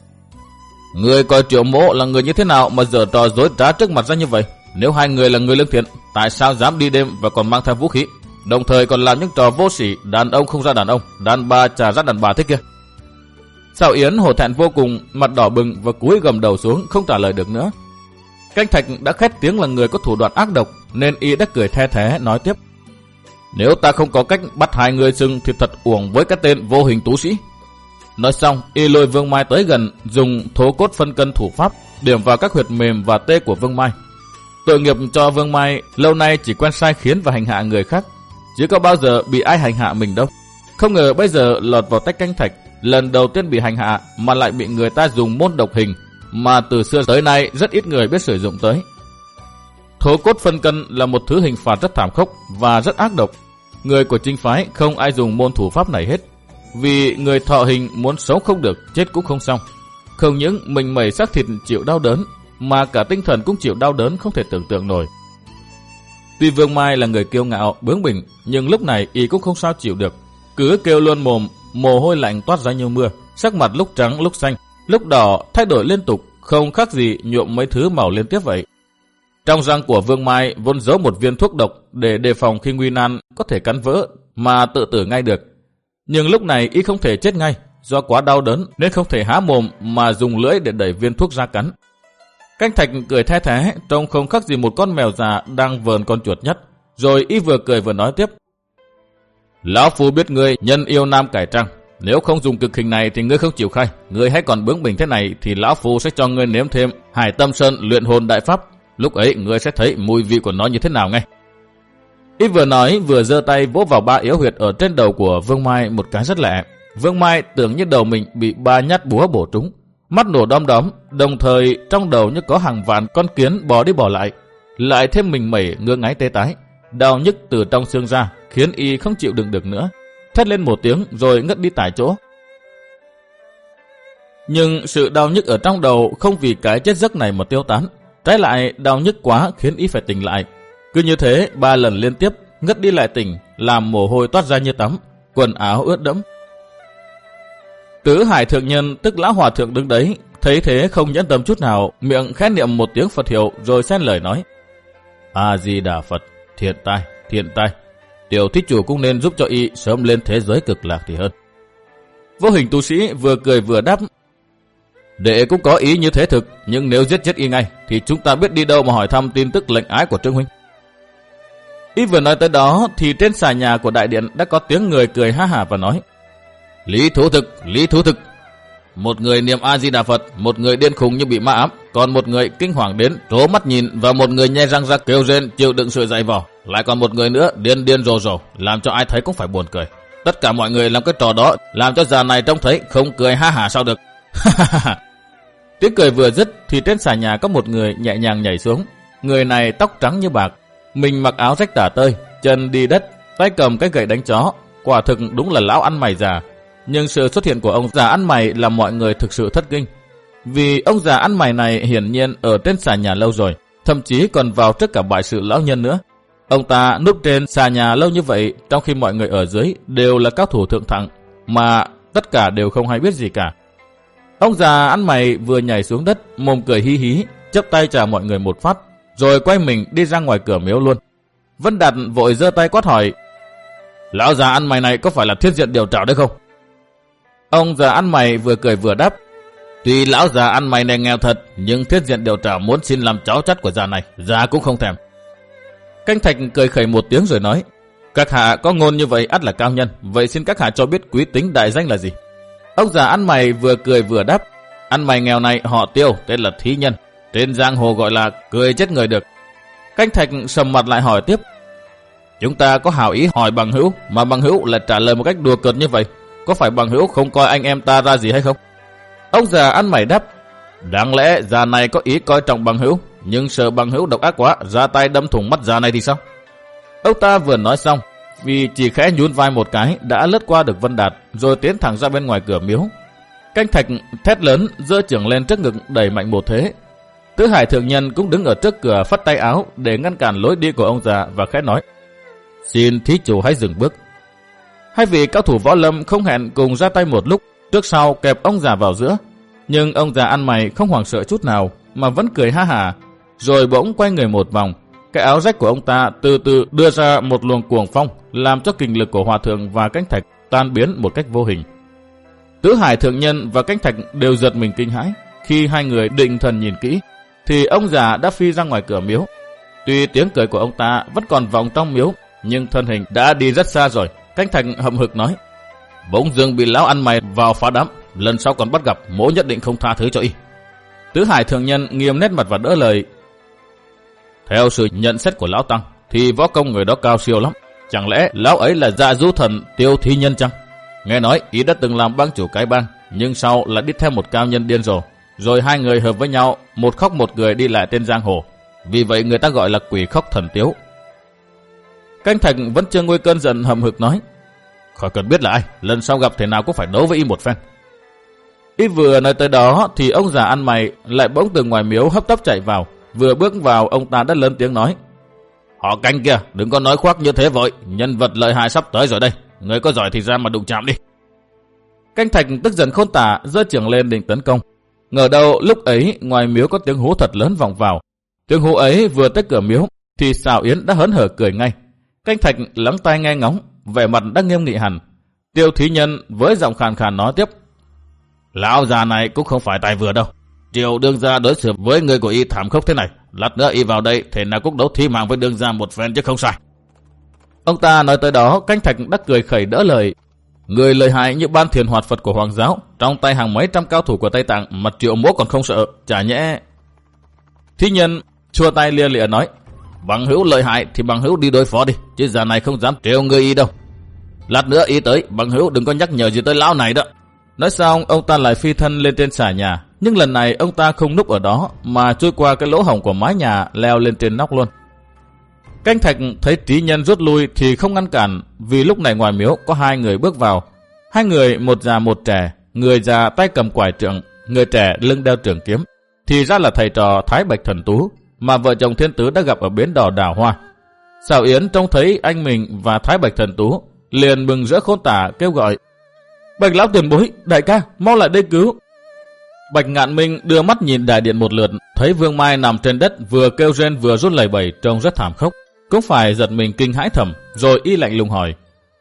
Ngươi coi Triệu mỗ là người như thế nào mà giở trò dối trá trước mặt ra như vậy? Nếu hai người là người lương thiện, tại sao dám đi đêm và còn mang theo vũ khí, đồng thời còn làm những trò vô sỉ, đàn ông không ra đàn ông, đàn bà chả ra đàn bà thế kia? Sảo Yến hổ thẹn vô cùng, mặt đỏ bừng và cúi gầm đầu xuống không trả lời được nữa. Canh Thạch đã khét tiếng là người có thủ đoạn ác độc, nên y đã cười the thé nói tiếp: Nếu ta không có cách bắt hai người xưng thì thật uổng với cái tên vô hình tú sĩ. Nói xong, y lôi Vương Mai tới gần, dùng thố cốt phân cân thủ pháp điểm vào các huyệt mềm và tê của Vương Mai. Tội nghiệp cho Vương Mai lâu nay chỉ quen sai khiến và hành hạ người khác, chứ có bao giờ bị ai hành hạ mình đâu. Không ngờ bây giờ lọt vào tay Canh Thạch, lần đầu tiên bị hành hạ mà lại bị người ta dùng môn độc hình mà từ xưa tới nay rất ít người biết sử dụng tới. Thố cốt phân cân là một thứ hình phạt rất thảm khốc và rất ác độc. Người của chính phái không ai dùng môn thủ pháp này hết, vì người thọ hình muốn sống không được, chết cũng không xong. Không những mình mẩy xác thịt chịu đau đớn, mà cả tinh thần cũng chịu đau đớn không thể tưởng tượng nổi. Tuy Vương Mai là người kiêu ngạo, bướng bỉnh, nhưng lúc này y cũng không sao chịu được, cứ kêu luôn mồm, mồ hôi lạnh toát ra như mưa, sắc mặt lúc trắng lúc xanh, lúc đỏ thay đổi liên tục, không khác gì nhuộm mấy thứ màu liên tiếp vậy. Trong răng của Vương Mai vốn giấu một viên thuốc độc để đề phòng khi nguy nan có thể cắn vỡ mà tự tử ngay được. Nhưng lúc này y không thể chết ngay, do quá đau đớn nên không thể há mồm mà dùng lưỡi để đẩy viên thuốc ra cắn. Canh Thạch cười the thé, trông không khác gì một con mèo già đang vờn con chuột nhất. Rồi y vừa cười vừa nói tiếp: Lão phu biết ngươi nhân yêu nam cải trang, nếu không dùng cực hình này thì ngươi không chịu khai. Ngươi hãy còn bướng bỉnh thế này thì lão phu sẽ cho ngươi nếm thêm Hải Tâm Sơn luyện hồn đại pháp. Lúc ấy ngươi sẽ thấy mùi vị của nó như thế nào ngay. Y vừa nói vừa giơ tay vỗ vào ba yếu huyệt ở trên đầu của Vương Mai một cái rất lẹ. Vương Mai tưởng như đầu mình bị ba nhát búa bổ trúng, mắt nổ đom đóm, đồng thời trong đầu như có hàng vạn con kiến bò đi bò lại, lại thêm mình mẩy ngứa ngáy tê tái, đau nhức từ trong xương ra, khiến y không chịu đựng được nữa, thét lên một tiếng rồi ngất đi tại chỗ. Nhưng sự đau nhức ở trong đầu không vì cái chết giấc này mà tiêu tán, trái lại đau nhức quá khiến y phải tỉnh lại. Cứ như thế ba lần liên tiếp, ngất đi lại tỉnh, làm mồ hôi toát ra như tắm, quần áo ướt đẫm. Tứ Hải Thượng Nhân tức Lão Hòa Thượng đứng đấy, thấy thế không nhẫn tâm chút nào, miệng khẽ niệm một tiếng Phật hiệu rồi xen lời nói: A Di Đà Phật, thiện tai, thiện tai, tiểu thí chủ cũng nên giúp cho y sớm lên thế giới cực lạc thì hơn. Vô hình tu sĩ vừa cười vừa đáp: Đệ cũng có ý như thế thực, nhưng nếu giết chết y ngay thì chúng ta biết đi đâu mà hỏi thăm tin tức lệnh ái của Trương huynh. Y vừa nói tới đó thì trên xà nhà của đại điện đã có tiếng người cười ha hả và nói: Lý Thú Thực, Lý Thú Thực, một người niệm A-di-đà Phật, một người điên khùng như bị ma ám, còn một người kinh hoàng đến trố mắt nhìn và một người nhe răng ra kêu rên chịu đựng sự dày vò, lại còn một người nữa điên điên rồ rồ, làm cho ai thấy cũng phải buồn cười. Tất cả mọi người làm cái trò đó, làm cho già này trông thấy không cười ha hả sao được. Tiếng cười vừa dứt thì trên xà nhà có một người nhẹ nhàng nhảy xuống. Người này tóc trắng như bạc, mình mặc áo rách tả tơi, chân đi đất, tay cầm cái gậy đánh chó, quả thực đúng là lão ăn mày già. Nhưng sự xuất hiện của ông già ăn mày làm mọi người thực sự thất kinh. Vì ông già ăn mày này hiển nhiên ở trên xà nhà lâu rồi, thậm chí còn vào trước cả bại sự lão nhân nữa. Ông ta núp trên xà nhà lâu như vậy, trong khi mọi người ở dưới đều là cao thủ thượng thặng, mà tất cả đều không hay biết gì cả. Ông già ăn mày vừa nhảy xuống đất, mồm cười hí hí, chắp tay chào mọi người một phát, rồi quay mình đi ra ngoài cửa miếu luôn. Vân Đạt vội giơ tay quát hỏi: Lão già ăn mày này có phải là Thiết Diện Điều Trảo đấy không? Ông già ăn mày vừa cười vừa đáp: Tuy lão già ăn mày này nghèo thật, nhưng Thiết Diện Điều Trảo muốn xin làm cháu chắt của già này, già cũng không thèm. Canh Thạch cười khẩy một tiếng rồi nói: Các hạ có ngôn như vậy ắt là cao nhân, vậy xin các hạ cho biết quý tính đại danh là gì? Ông già ăn mày vừa cười vừa đáp: Ăn mày nghèo này họ Tiêu, tên là Thí Nhân, trên giang hồ gọi là cười chết người được. Canh Thạch sầm mặt lại hỏi tiếp: Chúng ta có hảo ý hỏi bằng hữu, mà bằng hữu lại trả lời một cách đùa cợt như vậy, có phải bằng hữu không coi anh em ta ra gì hay không? Ông già ăn mày đáp: Đáng lẽ già này có ý coi trọng bằng hữu, nhưng sợ bằng hữu độc ác quá, ra tay đâm thủng mắt già này thì sao? Ông ta vừa nói xong, vì chỉ khẽ nhún vai một cái đã lướt qua được Vân Đạt, rồi tiến thẳng ra bên ngoài cửa miếu. Canh Thạch thét lớn, giơ chưởng lên trước ngực đẩy mạnh một thế. Tứ Hải thượng nhân cũng đứng ở trước cửa phất tay áo để ngăn cản lối đi của ông già và khẽ nói: Xin thí chủ hãy dừng bước. Hai vị cao thủ võ lâm không hẹn cùng ra tay một lúc, trước sau kẹp ông già vào giữa. Nhưng ông già ăn mày không hoảng sợ chút nào, mà vẫn cười ha hả, rồi bỗng quay người một vòng. Cái áo rách của ông ta từ từ đưa ra một luồng cuồng phong, làm cho kình lực của Hòa Thượng và Canh Thạch tan biến một cách vô hình. Tứ Hải thượng nhân và Canh Thạch đều giật mình kinh hãi. Khi hai người định thần nhìn kỹ, thì ông già đã phi ra ngoài cửa miếu. Tuy tiếng cười của ông ta vẫn còn vọng trong miếu, nhưng thân hình đã đi rất xa rồi. Canh Thạch hậm hực nói: Bỗng dưng bị lão ăn mày vào phá đám, lần sau còn bắt gặp, mỗ nhất định không tha thứ cho y. Tứ Hải thượng nhân nghiêm nét mặt và đỡ lời: Theo sự nhận xét của lão tăng, thì võ công người đó cao siêu lắm. Chẳng lẽ lão ấy là Dạ Du Thần Tiêu Thí Nhân chăng? Nghe nói ý đã từng làm bang chủ cái bang, nhưng sau là đi theo một cao nhân điên rồ, rồi hai người hợp với nhau, một khóc một người đi lại trên giang hồ. Vì vậy người ta gọi là quỷ khóc thần tiếu. Canh Thạch vẫn chưa nguôi cơn giận, hậm hực nói: Khỏi cần biết là ai, lần sau gặp thế nào cũng phải đấu với y một phen. Y vừa nói tới đó thì ông già ăn mày lại bỗng từ ngoài miếu hấp tấp chạy vào. Vừa bước vào, ông ta đã lớn tiếng nói: Họ Canh kia, đừng có nói khoác như thế vội, nhân vật lợi hại sắp tới rồi đây, người có giỏi thì ra mà đụng chạm đi. Canh Thạch tức giận khôn tả, giơ chưởng lên định tấn công. Ngờ đâu lúc ấy ngoài miếu có tiếng hú thật lớn vọng vào. Tiếng hú ấy vừa tới cửa miếu thì Sào Yến đã hớn hở cười ngay. Canh Thạch lắng tai nghe ngóng, vẻ mặt đã nghiêm nghị hẳn. Tiêu Thí Nhân với giọng khàn khàn nói tiếp: Lão già này cũng không phải tài vừa đâu. Triệu đương gia đối xử với người của y thảm khốc thế này, lát nữa y vào đây thế nào cũng đấu thí mạng với đương gia một phen chứ không sai. Ông ta nói tới đó, Canh Thạch đã cười khẩy đỡ lời: Người lợi hại như Ban Thiền Hoạt Phật của Hoàng giáo, trong tay hàng mấy trăm cao thủ của Tây Tạng mà Triệu mỗ còn không sợ, chả nhẽ. Thí Nhân chua tay lia lịa nói: Bằng hữu lợi hại thì bằng hữu đi đối phó đi, chứ già này không dám trêu người y đâu. Lát nữa y tới, bằng hữu đừng có nhắc nhở gì tới lão này đó. Nói xong ông ta lại phi thân lên trên xà nhà, nhưng lần này ông ta không núp ở đó mà trôi qua cái lỗ hổng của mái nhà, leo lên trên nóc luôn. Canh Thạch thấy Trí Nhân rút lui thì không ngăn cản, vì lúc này ngoài miếu có hai người bước vào. Hai người, một già một trẻ, người già tay cầm quải trượng, người trẻ lưng đeo trường kiếm, thì ra là thầy trò Thái Bạch Thần Tú mà vợ chồng Thiên Tứ đã gặp ở bến đò Đào Hoa. Sào Yến trông thấy anh mình và Thái Bạch Thần Tú, liền mừng rỡ khôn tả kêu gọi: Bạch lão tiền bối, đại ca, mau lại đây cứu. Bạch Ngạn Minh đưa mắt nhìn đại điện một lượt, thấy Vương Mai nằm trên đất vừa kêu rên vừa run lẩy bẩy, trông rất thảm khốc, cũng phải giật mình kinh hãi thầm, rồi y lạnh lùng hỏi: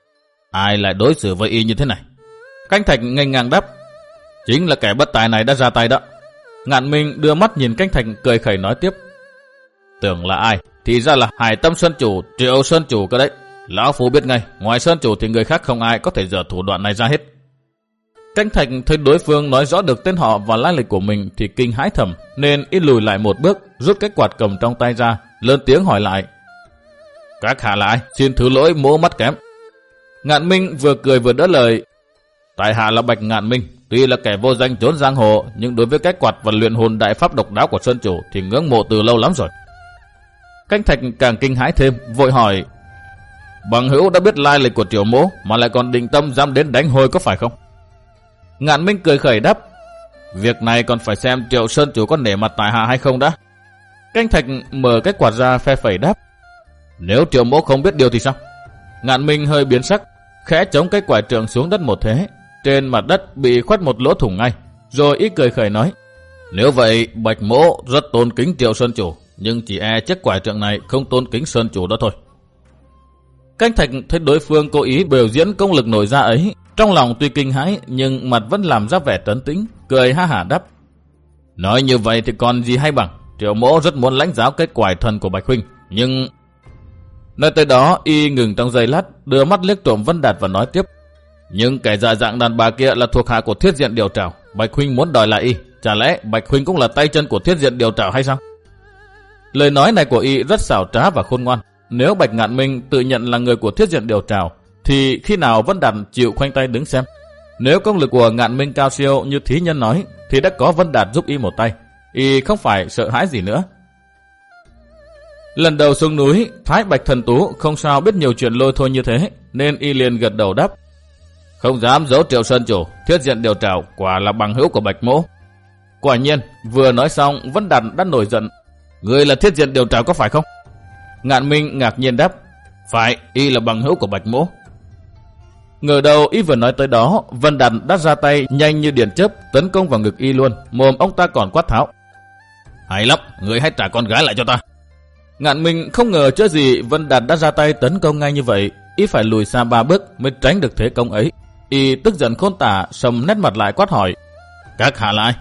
Ai lại đối xử với y như thế này? Canh Thạch nghênh ngang đáp: Chính là kẻ bất tài này đã ra tay đó. Ngạn Minh đưa mắt nhìn Canh Thạch cười khẩy nói tiếp: Tưởng là ai, thì ra là Hải Tâm Sơn Chủ, Triệu Sơn Chủ cơ đấy. Lão phu biết ngay, ngoài Sơn Chủ thì người khác không ai có thể dở thủ đoạn này ra hết. Canh Thạch thấy đối phương nói rõ được tên họ và lai lịch của mình thì kinh hãi thầm, nên y lùi lại một bước, rút cái quạt cầm trong tay ra, lớn tiếng hỏi lại. Các hạ là ai? Xin thứ lỗi mỗ mắt kém. Ngạn Minh vừa cười vừa đỡ lời. Tại hạ là Bạch Ngạn Minh, tuy là kẻ vô danh trốn giang hồ, nhưng đối với cái quạt và luyện hồn đại pháp độc đáo của Sơn Chủ thì ngưỡng mộ từ lâu lắm rồi. Canh Thạch càng kinh hãi thêm, vội hỏi. Bằng hữu đã biết lai lịch của Triệu Mỗ mà lại còn định tâm dám đến đánh hôi có phải không? Ngạn Minh cười khẩy đáp. Việc này còn phải xem Triệu Sơn Chủ có nể mặt tại hạ hay không đã. Canh Thạch mở cái quạt ra phe phẩy đáp. Nếu Triệu Mỗ không biết điều thì sao? Ngạn Minh hơi biến sắc, khẽ chống cái quải trượng xuống đất một thế, trên mặt đất bị khoét một lỗ thủng ngay, rồi y cười khẩy nói. Nếu vậy Bạch Mỗ rất tôn kính Triệu Sơn Chủ, nhưng chỉ e chiếc quải trượng này không tôn kính Sơn Chủ đó thôi. Canh Thạch thấy đối phương cố ý biểu diễn công lực nổi ra ấy, trong lòng tuy kinh hãi nhưng mặt vẫn làm ra vẻ trấn tĩnh, cười ha hả đáp. Nói như vậy thì còn gì hay bằng, Triệu Mỗ rất muốn lãnh giáo cái quải thần của Bạch huynh, nhưng... Nói tới đó y ngừng trong giây lát, đưa mắt liếc trộm Vân Đạt và nói tiếp. Nhưng kẻ dạ dạng đàn bà kia là thuộc hạ của Thiết Diện Điều Trảo, Bạch huynh muốn đòi lại y, chả lẽ Bạch huynh cũng là tay chân của Thiết Diện Điều Trảo hay sao? Lời nói này của y rất xảo trá và khôn ngoan. Nếu Bạch Ngạn Minh tự nhận là người của Thiết Diện Điều Trảo thì khi nào Vân Đạt chịu khoanh tay đứng xem? Nếu công lực của Ngạn Minh cao siêu như thí nhân nói thì đã có Vân Đạt giúp y một tay, y không phải sợ hãi gì nữa. Lần đầu xuống núi, Thái Bạch Thần Tú không sao biết nhiều chuyện lôi thôi như thế, nên y liền gật đầu đáp. Không dám giấu Triệu Sơn Chủ, Thiết Diện Điều Trảo quả là bằng hữu của Bạch Mỗ. Quả nhiên, vừa nói xong Vân Đạt đã nổi giận. Người là Thiết Diện Điều Trảo có phải không? Ngạn Minh ngạc nhiên đáp. Phải, y là bằng hữu của Bạch Mỗ. Ngờ đầu y vừa nói tới đó, Vân Đạt đã ra tay nhanh như điện chớp tấn công vào ngực y luôn, mồm ông ta còn quát tháo. Hay lắm, người hãy trả con gái lại cho ta. Ngạn Minh không ngờ chớ gì Vân Đạt đã ra tay tấn công ngay như vậy, y phải lùi xa ba bước mới tránh được thế công ấy. Y tức giận khôn tả, sầm nét mặt lại quát hỏi. Các hạ là ai?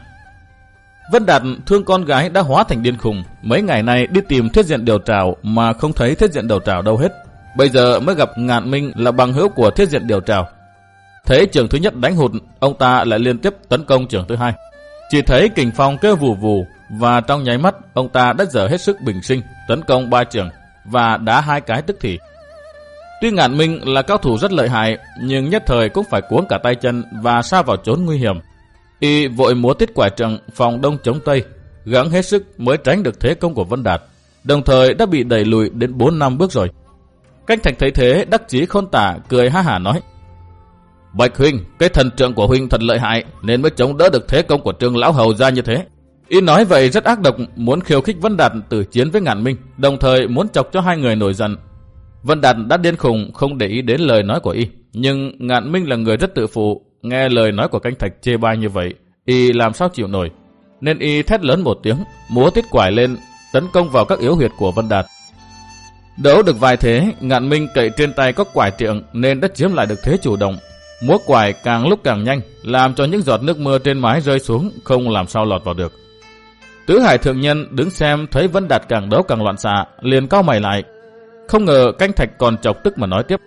Vân Đạt thương con gái đã hóa thành điên khùng, mấy ngày nay đi tìm Thiết Diện Điều Trảo mà không thấy Thiết Diện Điều Trảo đâu hết. Bây giờ mới gặp Ngạn Minh là bằng hữu của Thiết Diện Điều Trảo. Thấy trường thứ nhất đánh hụt, ông ta lại liên tiếp tấn công trường thứ hai. Chỉ thấy kình phong kêu vù vù, và trong nháy mắt ông ta đã dở hết sức bình sinh, tấn công ba trường và đá hai cái tức thì. Tuy Ngạn Minh là cao thủ rất lợi hại, nhưng nhất thời cũng phải cuống cả tay chân và sa vào chốn nguy hiểm. Y vội múa tiết quải trượng phòng đông chống tây, gắng hết sức mới tránh được thế công của Vân Đạt, đồng thời đã bị đẩy lùi đến bốn năm bước rồi. Canh Thạch thấy thế đắc chí khôn tả, cười ha hả nói. Bạch huynh, cái thần trượng của huynh thật lợi hại nên mới chống đỡ được thế công của Trương lão hầu ra như thế. Y nói vậy rất ác độc, muốn khiêu khích Vân Đạt tử chiến với Ngạn Minh, đồng thời muốn chọc cho hai người nổi giận. Vân Đạt đã điên khùng không để ý đến lời nói của y, nhưng Ngạn Minh là người rất tự phụ, nghe lời nói của Canh Thạch chê bai như vậy, y làm sao chịu nổi, nên y thét lớn một tiếng, múa tiết quải lên tấn công vào các yếu huyệt của Vân Đạt. Đấu được vài thế, Ngạn Minh cậy trên tay có quải trượng nên đã chiếm lại được thế chủ động. Múa quải càng lúc càng nhanh, làm cho những giọt nước mưa trên mái rơi xuống không làm sao lọt vào được. Tứ Hải thượng nhân đứng xem thấy Vân Đạt càng đấu càng loạn xạ, liền cau mày lại. Không ngờ Canh Thạch còn chọc tức mà nói tiếp.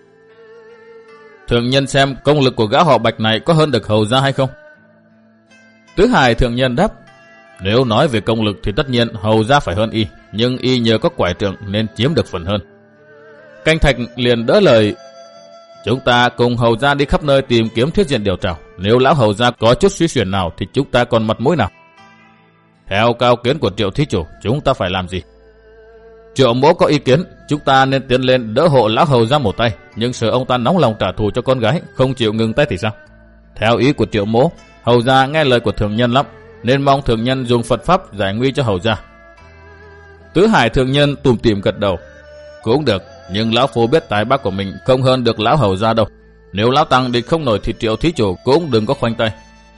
Thượng nhân xem công lực của gã họ Bạch này có hơn được hầu ra hay không? Tứ Hải thượng nhân đáp. Nếu nói về công lực thì tất nhiên hầu ra phải hơn y, nhưng y nhờ có quải trượng nên chiếm được phần hơn. Canh Thạch liền đỡ lời. Chúng ta cùng hầu ra đi khắp nơi tìm kiếm Thiết Diện Điều Trảo. Nếu lão hầu ra có chút suy xuyển nào thì chúng ta còn mặt mũi nào? Theo cao kiến của Triệu thí chủ, chúng ta phải làm gì? Triệu mỗ có ý kiến, chúng ta nên tiến lên đỡ hộ lão hầu ra một tay, nhưng sợ ông ta nóng lòng trả thù cho con gái, không chịu ngừng tay thì sao? Theo ý của Triệu mỗ, hầu ra nghe lời của thượng nhân lắm, nên mong thượng nhân dùng Phật pháp giải nguy cho hầu ra. Tứ Hải thượng nhân tủm tỉm gật đầu. Cũng được, nhưng lão phu biết tài bác của mình không hơn được lão hầu ra đâu. Nếu lão tăng địch không nổi thì Triệu thí chủ cũng đừng có khoanh tay.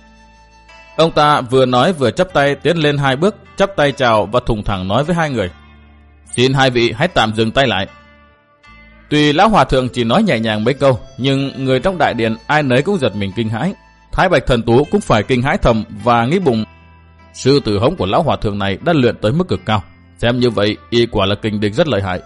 Ông ta vừa nói vừa chắp tay tiến lên hai bước, chắp tay chào và thùng thẳng nói với hai người. Xin hai vị hãy tạm dừng tay lại. Tuy lão hòa thượng chỉ nói nhẹ nhàng mấy câu, nhưng người trong đại điện ai nấy cũng giật mình kinh hãi. Thái Bạch Thần Tú cũng phải kinh hãi thầm và nghĩ bụng. Sư tử hống của lão hòa thượng này đã luyện tới mức cực cao. Xem như vậy, y quả là kình địch rất lợi hại.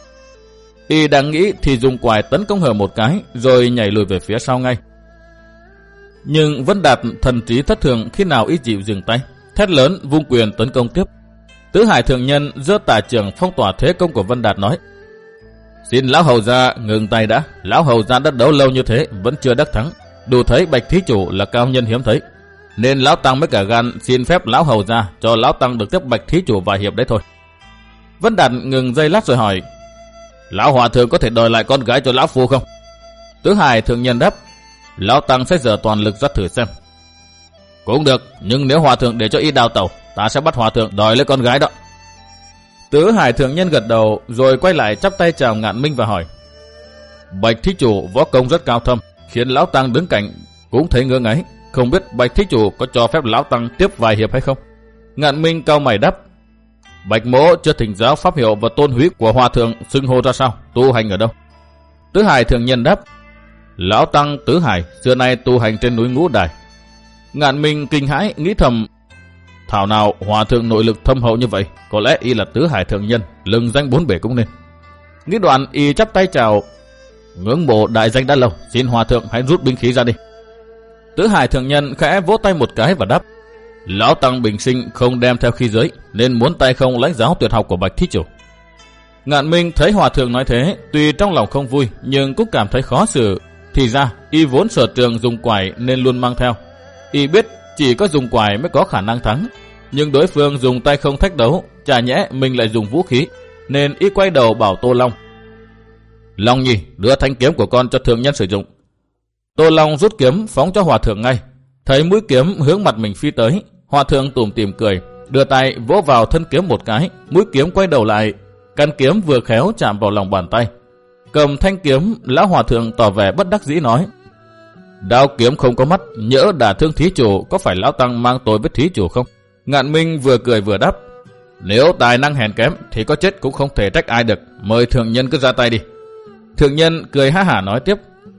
Y đang nghĩ thì dùng quải tấn công hở một cái, rồi nhảy lùi về phía sau ngay. Nhưng Vân Đạt thần trí thất thường khi nào y chịu dừng tay, thét lớn vung quyền tấn công tiếp. Tứ Hải thượng nhân giơ tà trường phong tỏa thế công của Vân Đạt nói: "Xin lão hầu gia ngừng tay đã, lão hầu gia đã đấu lâu như thế vẫn chưa đắc thắng, đủ thấy Bạch thí chủ là cao nhân hiếm thấy, nên lão tăng mới cả gan xin phép lão hầu gia cho lão tăng được tiếp Bạch thí chủ vài hiệp đấy thôi." Vân Đạt ngừng giây lát rồi hỏi: "Lão hòa thượng có thể đòi lại con gái cho lão phu không?" Tứ Hải thượng nhân đáp: "Lão tăng sẽ dở toàn lực ra thử xem." "Cũng được, nhưng nếu hòa thượng để cho y đào tẩu, ta sẽ bắt hòa thượng đòi lấy con gái đó." Tứ Hải thượng nhân gật đầu rồi quay lại chắp tay chào Ngạn Minh và hỏi: "Bạch thí chủ võ công rất cao thâm, khiến lão tăng đứng cạnh cũng thấy ngơ ngáy, không biết Bạch thí chủ có cho phép lão tăng tiếp vài hiệp hay không?" Ngạn Minh cau mày đáp: "Bạch mỗ chưa thỉnh giáo pháp hiệu và tôn húy của hòa thượng xưng hô ra sao, tu hành ở đâu?" Tứ Hải thượng nhân đáp: "Lão tăng Tứ Hải xưa nay tu hành trên núi Ngũ Đài." Ngạn Minh kinh hãi nghĩ thầm: thảo nào hòa thượng nội lực thâm hậu như vậy, có lẽ y là Tứ Hải thượng nhân, lừng danh bốn bể cũng nên. Nghĩ đoạn y chắp tay chào: "Ngưỡng mộ đại danh đã lâu, xin hòa thượng hãy rút binh khí ra đi." Tứ Hải thượng nhân khẽ vỗ tay một cái và đáp: "Lão tăng bình sinh không đem theo khí giới, nên muốn tay không lãnh giáo tuyệt học của Bạch thí chủ." Ngạn Minh thấy hòa thượng nói thế, tuy trong lòng không vui nhưng cũng cảm thấy khó xử. Thì ra y vốn sở trường dùng quải nên luôn mang theo. Y biết chỉ có dùng quải mới có khả năng thắng, nhưng đối phương dùng tay không thách đấu, chả nhẽ mình lại dùng vũ khí, nên y quay đầu bảo Tô Long: "Long nhi, đưa thanh kiếm của con cho thượng nhân sử dụng." Tô Long rút kiếm phóng cho hòa thượng ngay. Thấy mũi kiếm hướng mặt mình phi tới, hòa thượng tủm tỉm cười, đưa tay vỗ vào thân kiếm một cái, mũi kiếm quay đầu lại, căn kiếm vừa khéo chạm vào lòng bàn tay. Cầm thanh kiếm, lão hòa thượng tỏ vẻ bất đắc dĩ nói: "Đao kiếm không có mắt, nhỡ đả thương thí chủ, có phải lão tăng mang tội với thí chủ không?" Ngạn Minh vừa cười vừa đáp: "Nếu tài năng hèn kém thì có chết cũng không thể trách ai được, mời thượng nhân cứ ra tay đi." Thượng nhân cười ha hả nói tiếp: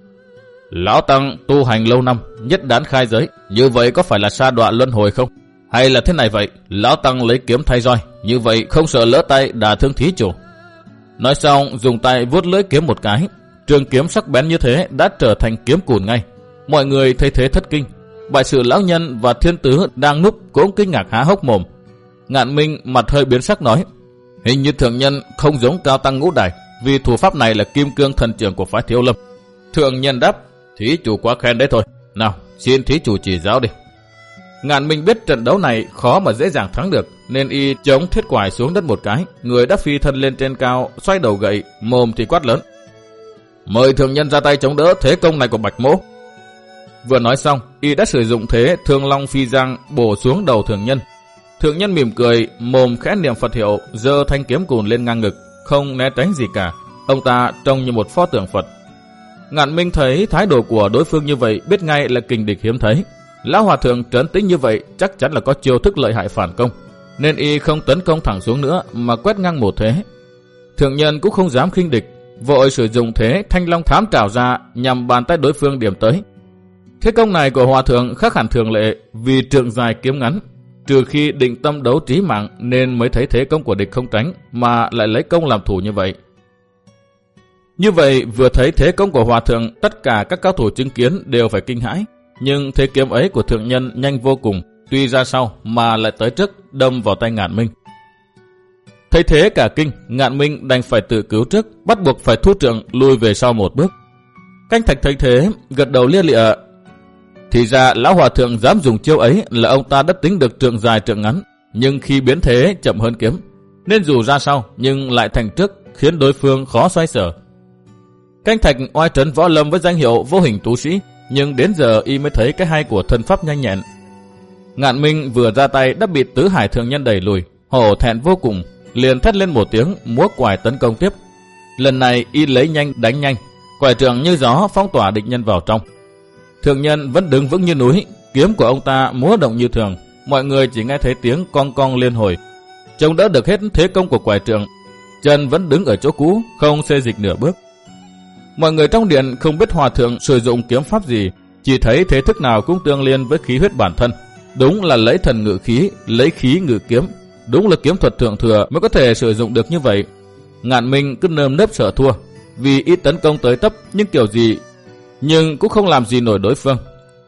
"Lão tăng tu hành lâu năm, nhất đán khai giới, như vậy có phải là sa đọa luân hồi không? Hay là thế này vậy, lão tăng lấy kiếm thay roi, như vậy không sợ lỡ tay đả thương thí chủ." Nói xong dùng tay vuốt lưỡi kiếm một cái, trường kiếm sắc bén như thế đã trở thành kiếm cùn ngay. Mọi người thấy thế thất kinh, bại sự lão nhân và thiên tứ đang núp cũng kinh ngạc há hốc mồm. Ngạn Minh mặt hơi biến sắc nói: "Hình như thượng nhân không giống cao tăng Ngũ Đài, vì thủ pháp này là kim cương thần trưởng của phái Thiếu Lâm." Thượng nhân đáp: "Thí chủ quá khen đấy thôi, nào xin thí chủ chỉ giáo đi." Ngạn Minh biết trận đấu này khó mà dễ dàng thắng được, nên y chống thiết quải xuống đất một cái, người đã phi thân lên trên cao, xoay đầu gậy, mồm thì quát lớn: "Mời thượng nhân ra tay chống đỡ thế công này của Bạch mỗ." Vừa nói xong, y đã sử dụng thế Thương Long Phi Giang bổ xuống đầu thượng nhân. Thượng nhân mỉm cười, mồm khẽ niệm Phật hiệu, giơ thanh kiếm cùn lên ngang ngực, không né tránh gì cả. Ông ta trông như một pho tượng Phật. Ngạn Minh thấy thái độ của đối phương như vậy, biết ngay là kình địch hiếm thấy. Lão hòa thượng trấn tĩnh như vậy chắc chắn là có chiêu thức lợi hại phản công, nên y không tấn công thẳng xuống nữa mà quét ngang một thế. Thượng nhân cũng không dám khinh địch, vội sử dụng thế Thanh Long Thám trảo ra nhằm bàn tay đối phương điểm tới. Thế công này của hòa thượng khác hẳn thường lệ, vì trượng dài kiếm ngắn, trừ khi định tâm đấu trí mạng nên mới thấy thế công của địch không tránh mà lại lấy công làm thủ như vậy. Như vậy vừa thấy thế công của hòa thượng, tất cả các cao thủ chứng kiến đều phải kinh hãi. Nhưng thế kiếm ấy của thượng nhân nhanh vô cùng, tuy ra sau mà lại tới trước đâm vào tay Ngạn Minh. Thấy thế cả kinh, Ngạn Minh đành phải tự cứu trước, bắt buộc phải thu trượng lùi về sau một bước. Canh Thạch thấy thế, gật đầu lia lịa. Thì ra lão hòa thượng dám dùng chiêu ấy là ông ta đã tính được trượng dài trượng ngắn, nhưng khi biến thế chậm hơn kiếm, nên dù ra sau nhưng lại thành trước, khiến đối phương khó xoay sở. Canh Thạch oai trấn võ lâm với danh hiệu vô hình tú sĩ, nhưng đến giờ y mới thấy cái hay của thân pháp nhanh nhẹn. Ngạn Minh vừa ra tay đã bị Tứ Hải thượng nhân đẩy lùi, hổ thẹn vô cùng, liền thét lên một tiếng, múa quải tấn công tiếp. Lần này y lấy nhanh đánh nhanh, quải trượng như gió phong tỏa địch nhân vào trong. Thượng nhân vẫn đứng vững như núi, kiếm của ông ta múa động như thường, mọi người chỉ nghe thấy tiếng cong cong liên hồi. Chống đỡ được hết thế công của quải trượng, chân vẫn đứng ở chỗ cũ, không xê dịch nửa bước. Mọi người trong điện không biết hòa thượng sử dụng kiếm pháp gì, chỉ thấy thế thức nào cũng tương liên với khí huyết bản thân. Đúng là lấy thần ngự khí, lấy khí ngự kiếm, đúng là kiếm thuật thượng thừa mới có thể sử dụng được như vậy. Ngạn Minh cứ nơm nớp sợ thua, vì ít tấn công tới tấp nhưng kiểu gì, nhưng cũng không làm gì nổi đối phương.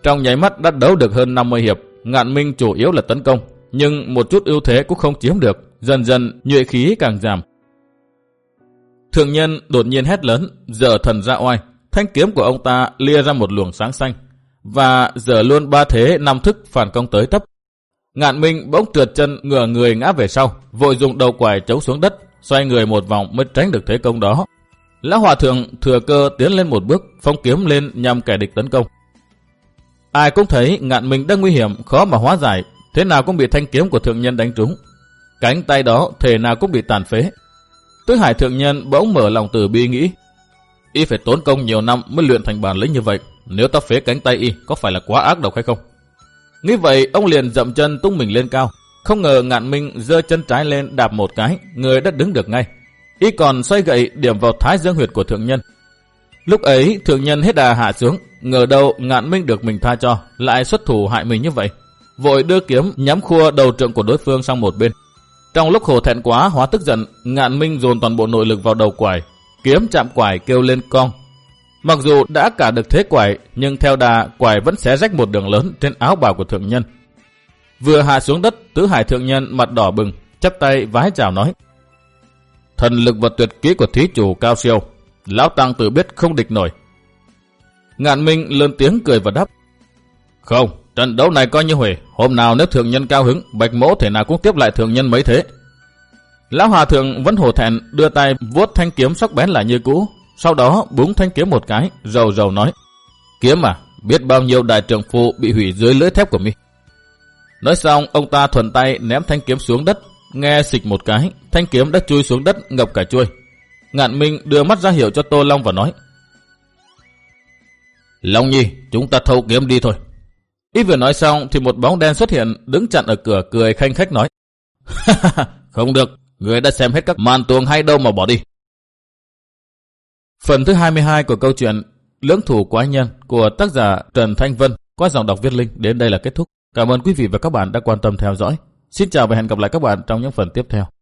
Trong nháy mắt đã đấu được hơn năm mươi hiệp, Ngạn Minh chủ yếu là tấn công, nhưng một chút ưu thế cũng không chiếm được, dần dần nhuệ khí càng giảm. Thượng nhân đột nhiên hét lớn, giở thần ra oai, thanh kiếm của ông ta lia ra một luồng sáng xanh, và giở luôn ba thế năm thức phản công tới tấp. Ngạn Minh bỗng trượt chân ngửa người ngã về sau, vội dùng đầu quải chống xuống đất, xoay người một vòng mới tránh được thế công đó. Lão hòa thượng thừa cơ tiến lên một bước, phóng kiếm lên nhằm kẻ địch tấn công. Ai cũng thấy Ngạn Minh đang nguy hiểm, khó mà hóa giải, thế nào cũng bị thanh kiếm của thượng nhân đánh trúng. Cánh tay đó thể nào cũng bị tàn phế. Tứ Hải thượng nhân bỗng mở lòng từ bi nghĩ, y phải tốn công nhiều năm mới luyện thành bản lĩnh như vậy, nếu ta phế cánh tay y có phải là quá ác độc hay không? Nghĩ vậy ông liền dậm chân tung mình lên cao, không ngờ Ngạn Minh giơ chân trái lên đạp một cái, người đã đứng được ngay. Y còn xoay gậy điểm vào thái dương huyệt của thượng nhân. Lúc ấy thượng nhân hết đà hạ xuống, ngờ đâu Ngạn Minh được mình tha cho, lại xuất thủ hại mình như vậy, vội đưa kiếm nhắm khua đầu trượng của đối phương sang một bên. Trong lúc hổ thẹn quá hóa tức giận, Ngạn Minh dồn toàn bộ nội lực vào đầu quải, kiếm chạm quải kêu lên cong. Mặc dù đã cả được thế quải, nhưng theo đà quải vẫn xé rách một đường lớn trên áo bào của thượng nhân. Vừa hạ xuống đất, Tứ Hải thượng nhân mặt đỏ bừng, chắp tay vái chào nói, thần lực và tuyệt kỹ của thí chủ cao siêu, lão tăng tự biết không địch nổi. Ngạn Minh lớn tiếng cười và đáp, không, trận đấu này coi như huề, hôm nào nếu thượng nhân cao hứng, Bạch Mỗ thể nào cũng tiếp lại thượng nhân mấy thế. Lão hòa thượng vẫn hổ thẹn, đưa tay vuốt thanh kiếm sắc bén lại như cũ, sau đó búng thanh kiếm một cái, rầu rầu nói, kiếm à, biết bao nhiêu đại trưởng phu bị hủy dưới lưỡi thép của mi. Nói xong ông ta thuần tay ném thanh kiếm xuống đất, nghe xịch một cái, thanh kiếm đã chui xuống đất ngập cả chuôi. Ngạn Minh đưa mắt ra hiệu cho Tô Long và nói, Long Nhi, chúng ta thâu kiếm đi thôi. Y vừa nói xong thì một bóng đen xuất hiện, đứng chặn ở cửa cười khanh khách nói, không được, người đã xem hết các màn tuồng hay đâu mà bỏ đi. Phần thứ hai mươi hai của câu chuyện Lưỡng thủ quái nhân của tác giả Trần Thanh Vân qua giọng đọc Viết Linh đến đây là kết thúc. Cảm ơn quý vị và các bạn đã quan tâm theo dõi. Xin chào và hẹn gặp lại các bạn trong những phần tiếp theo.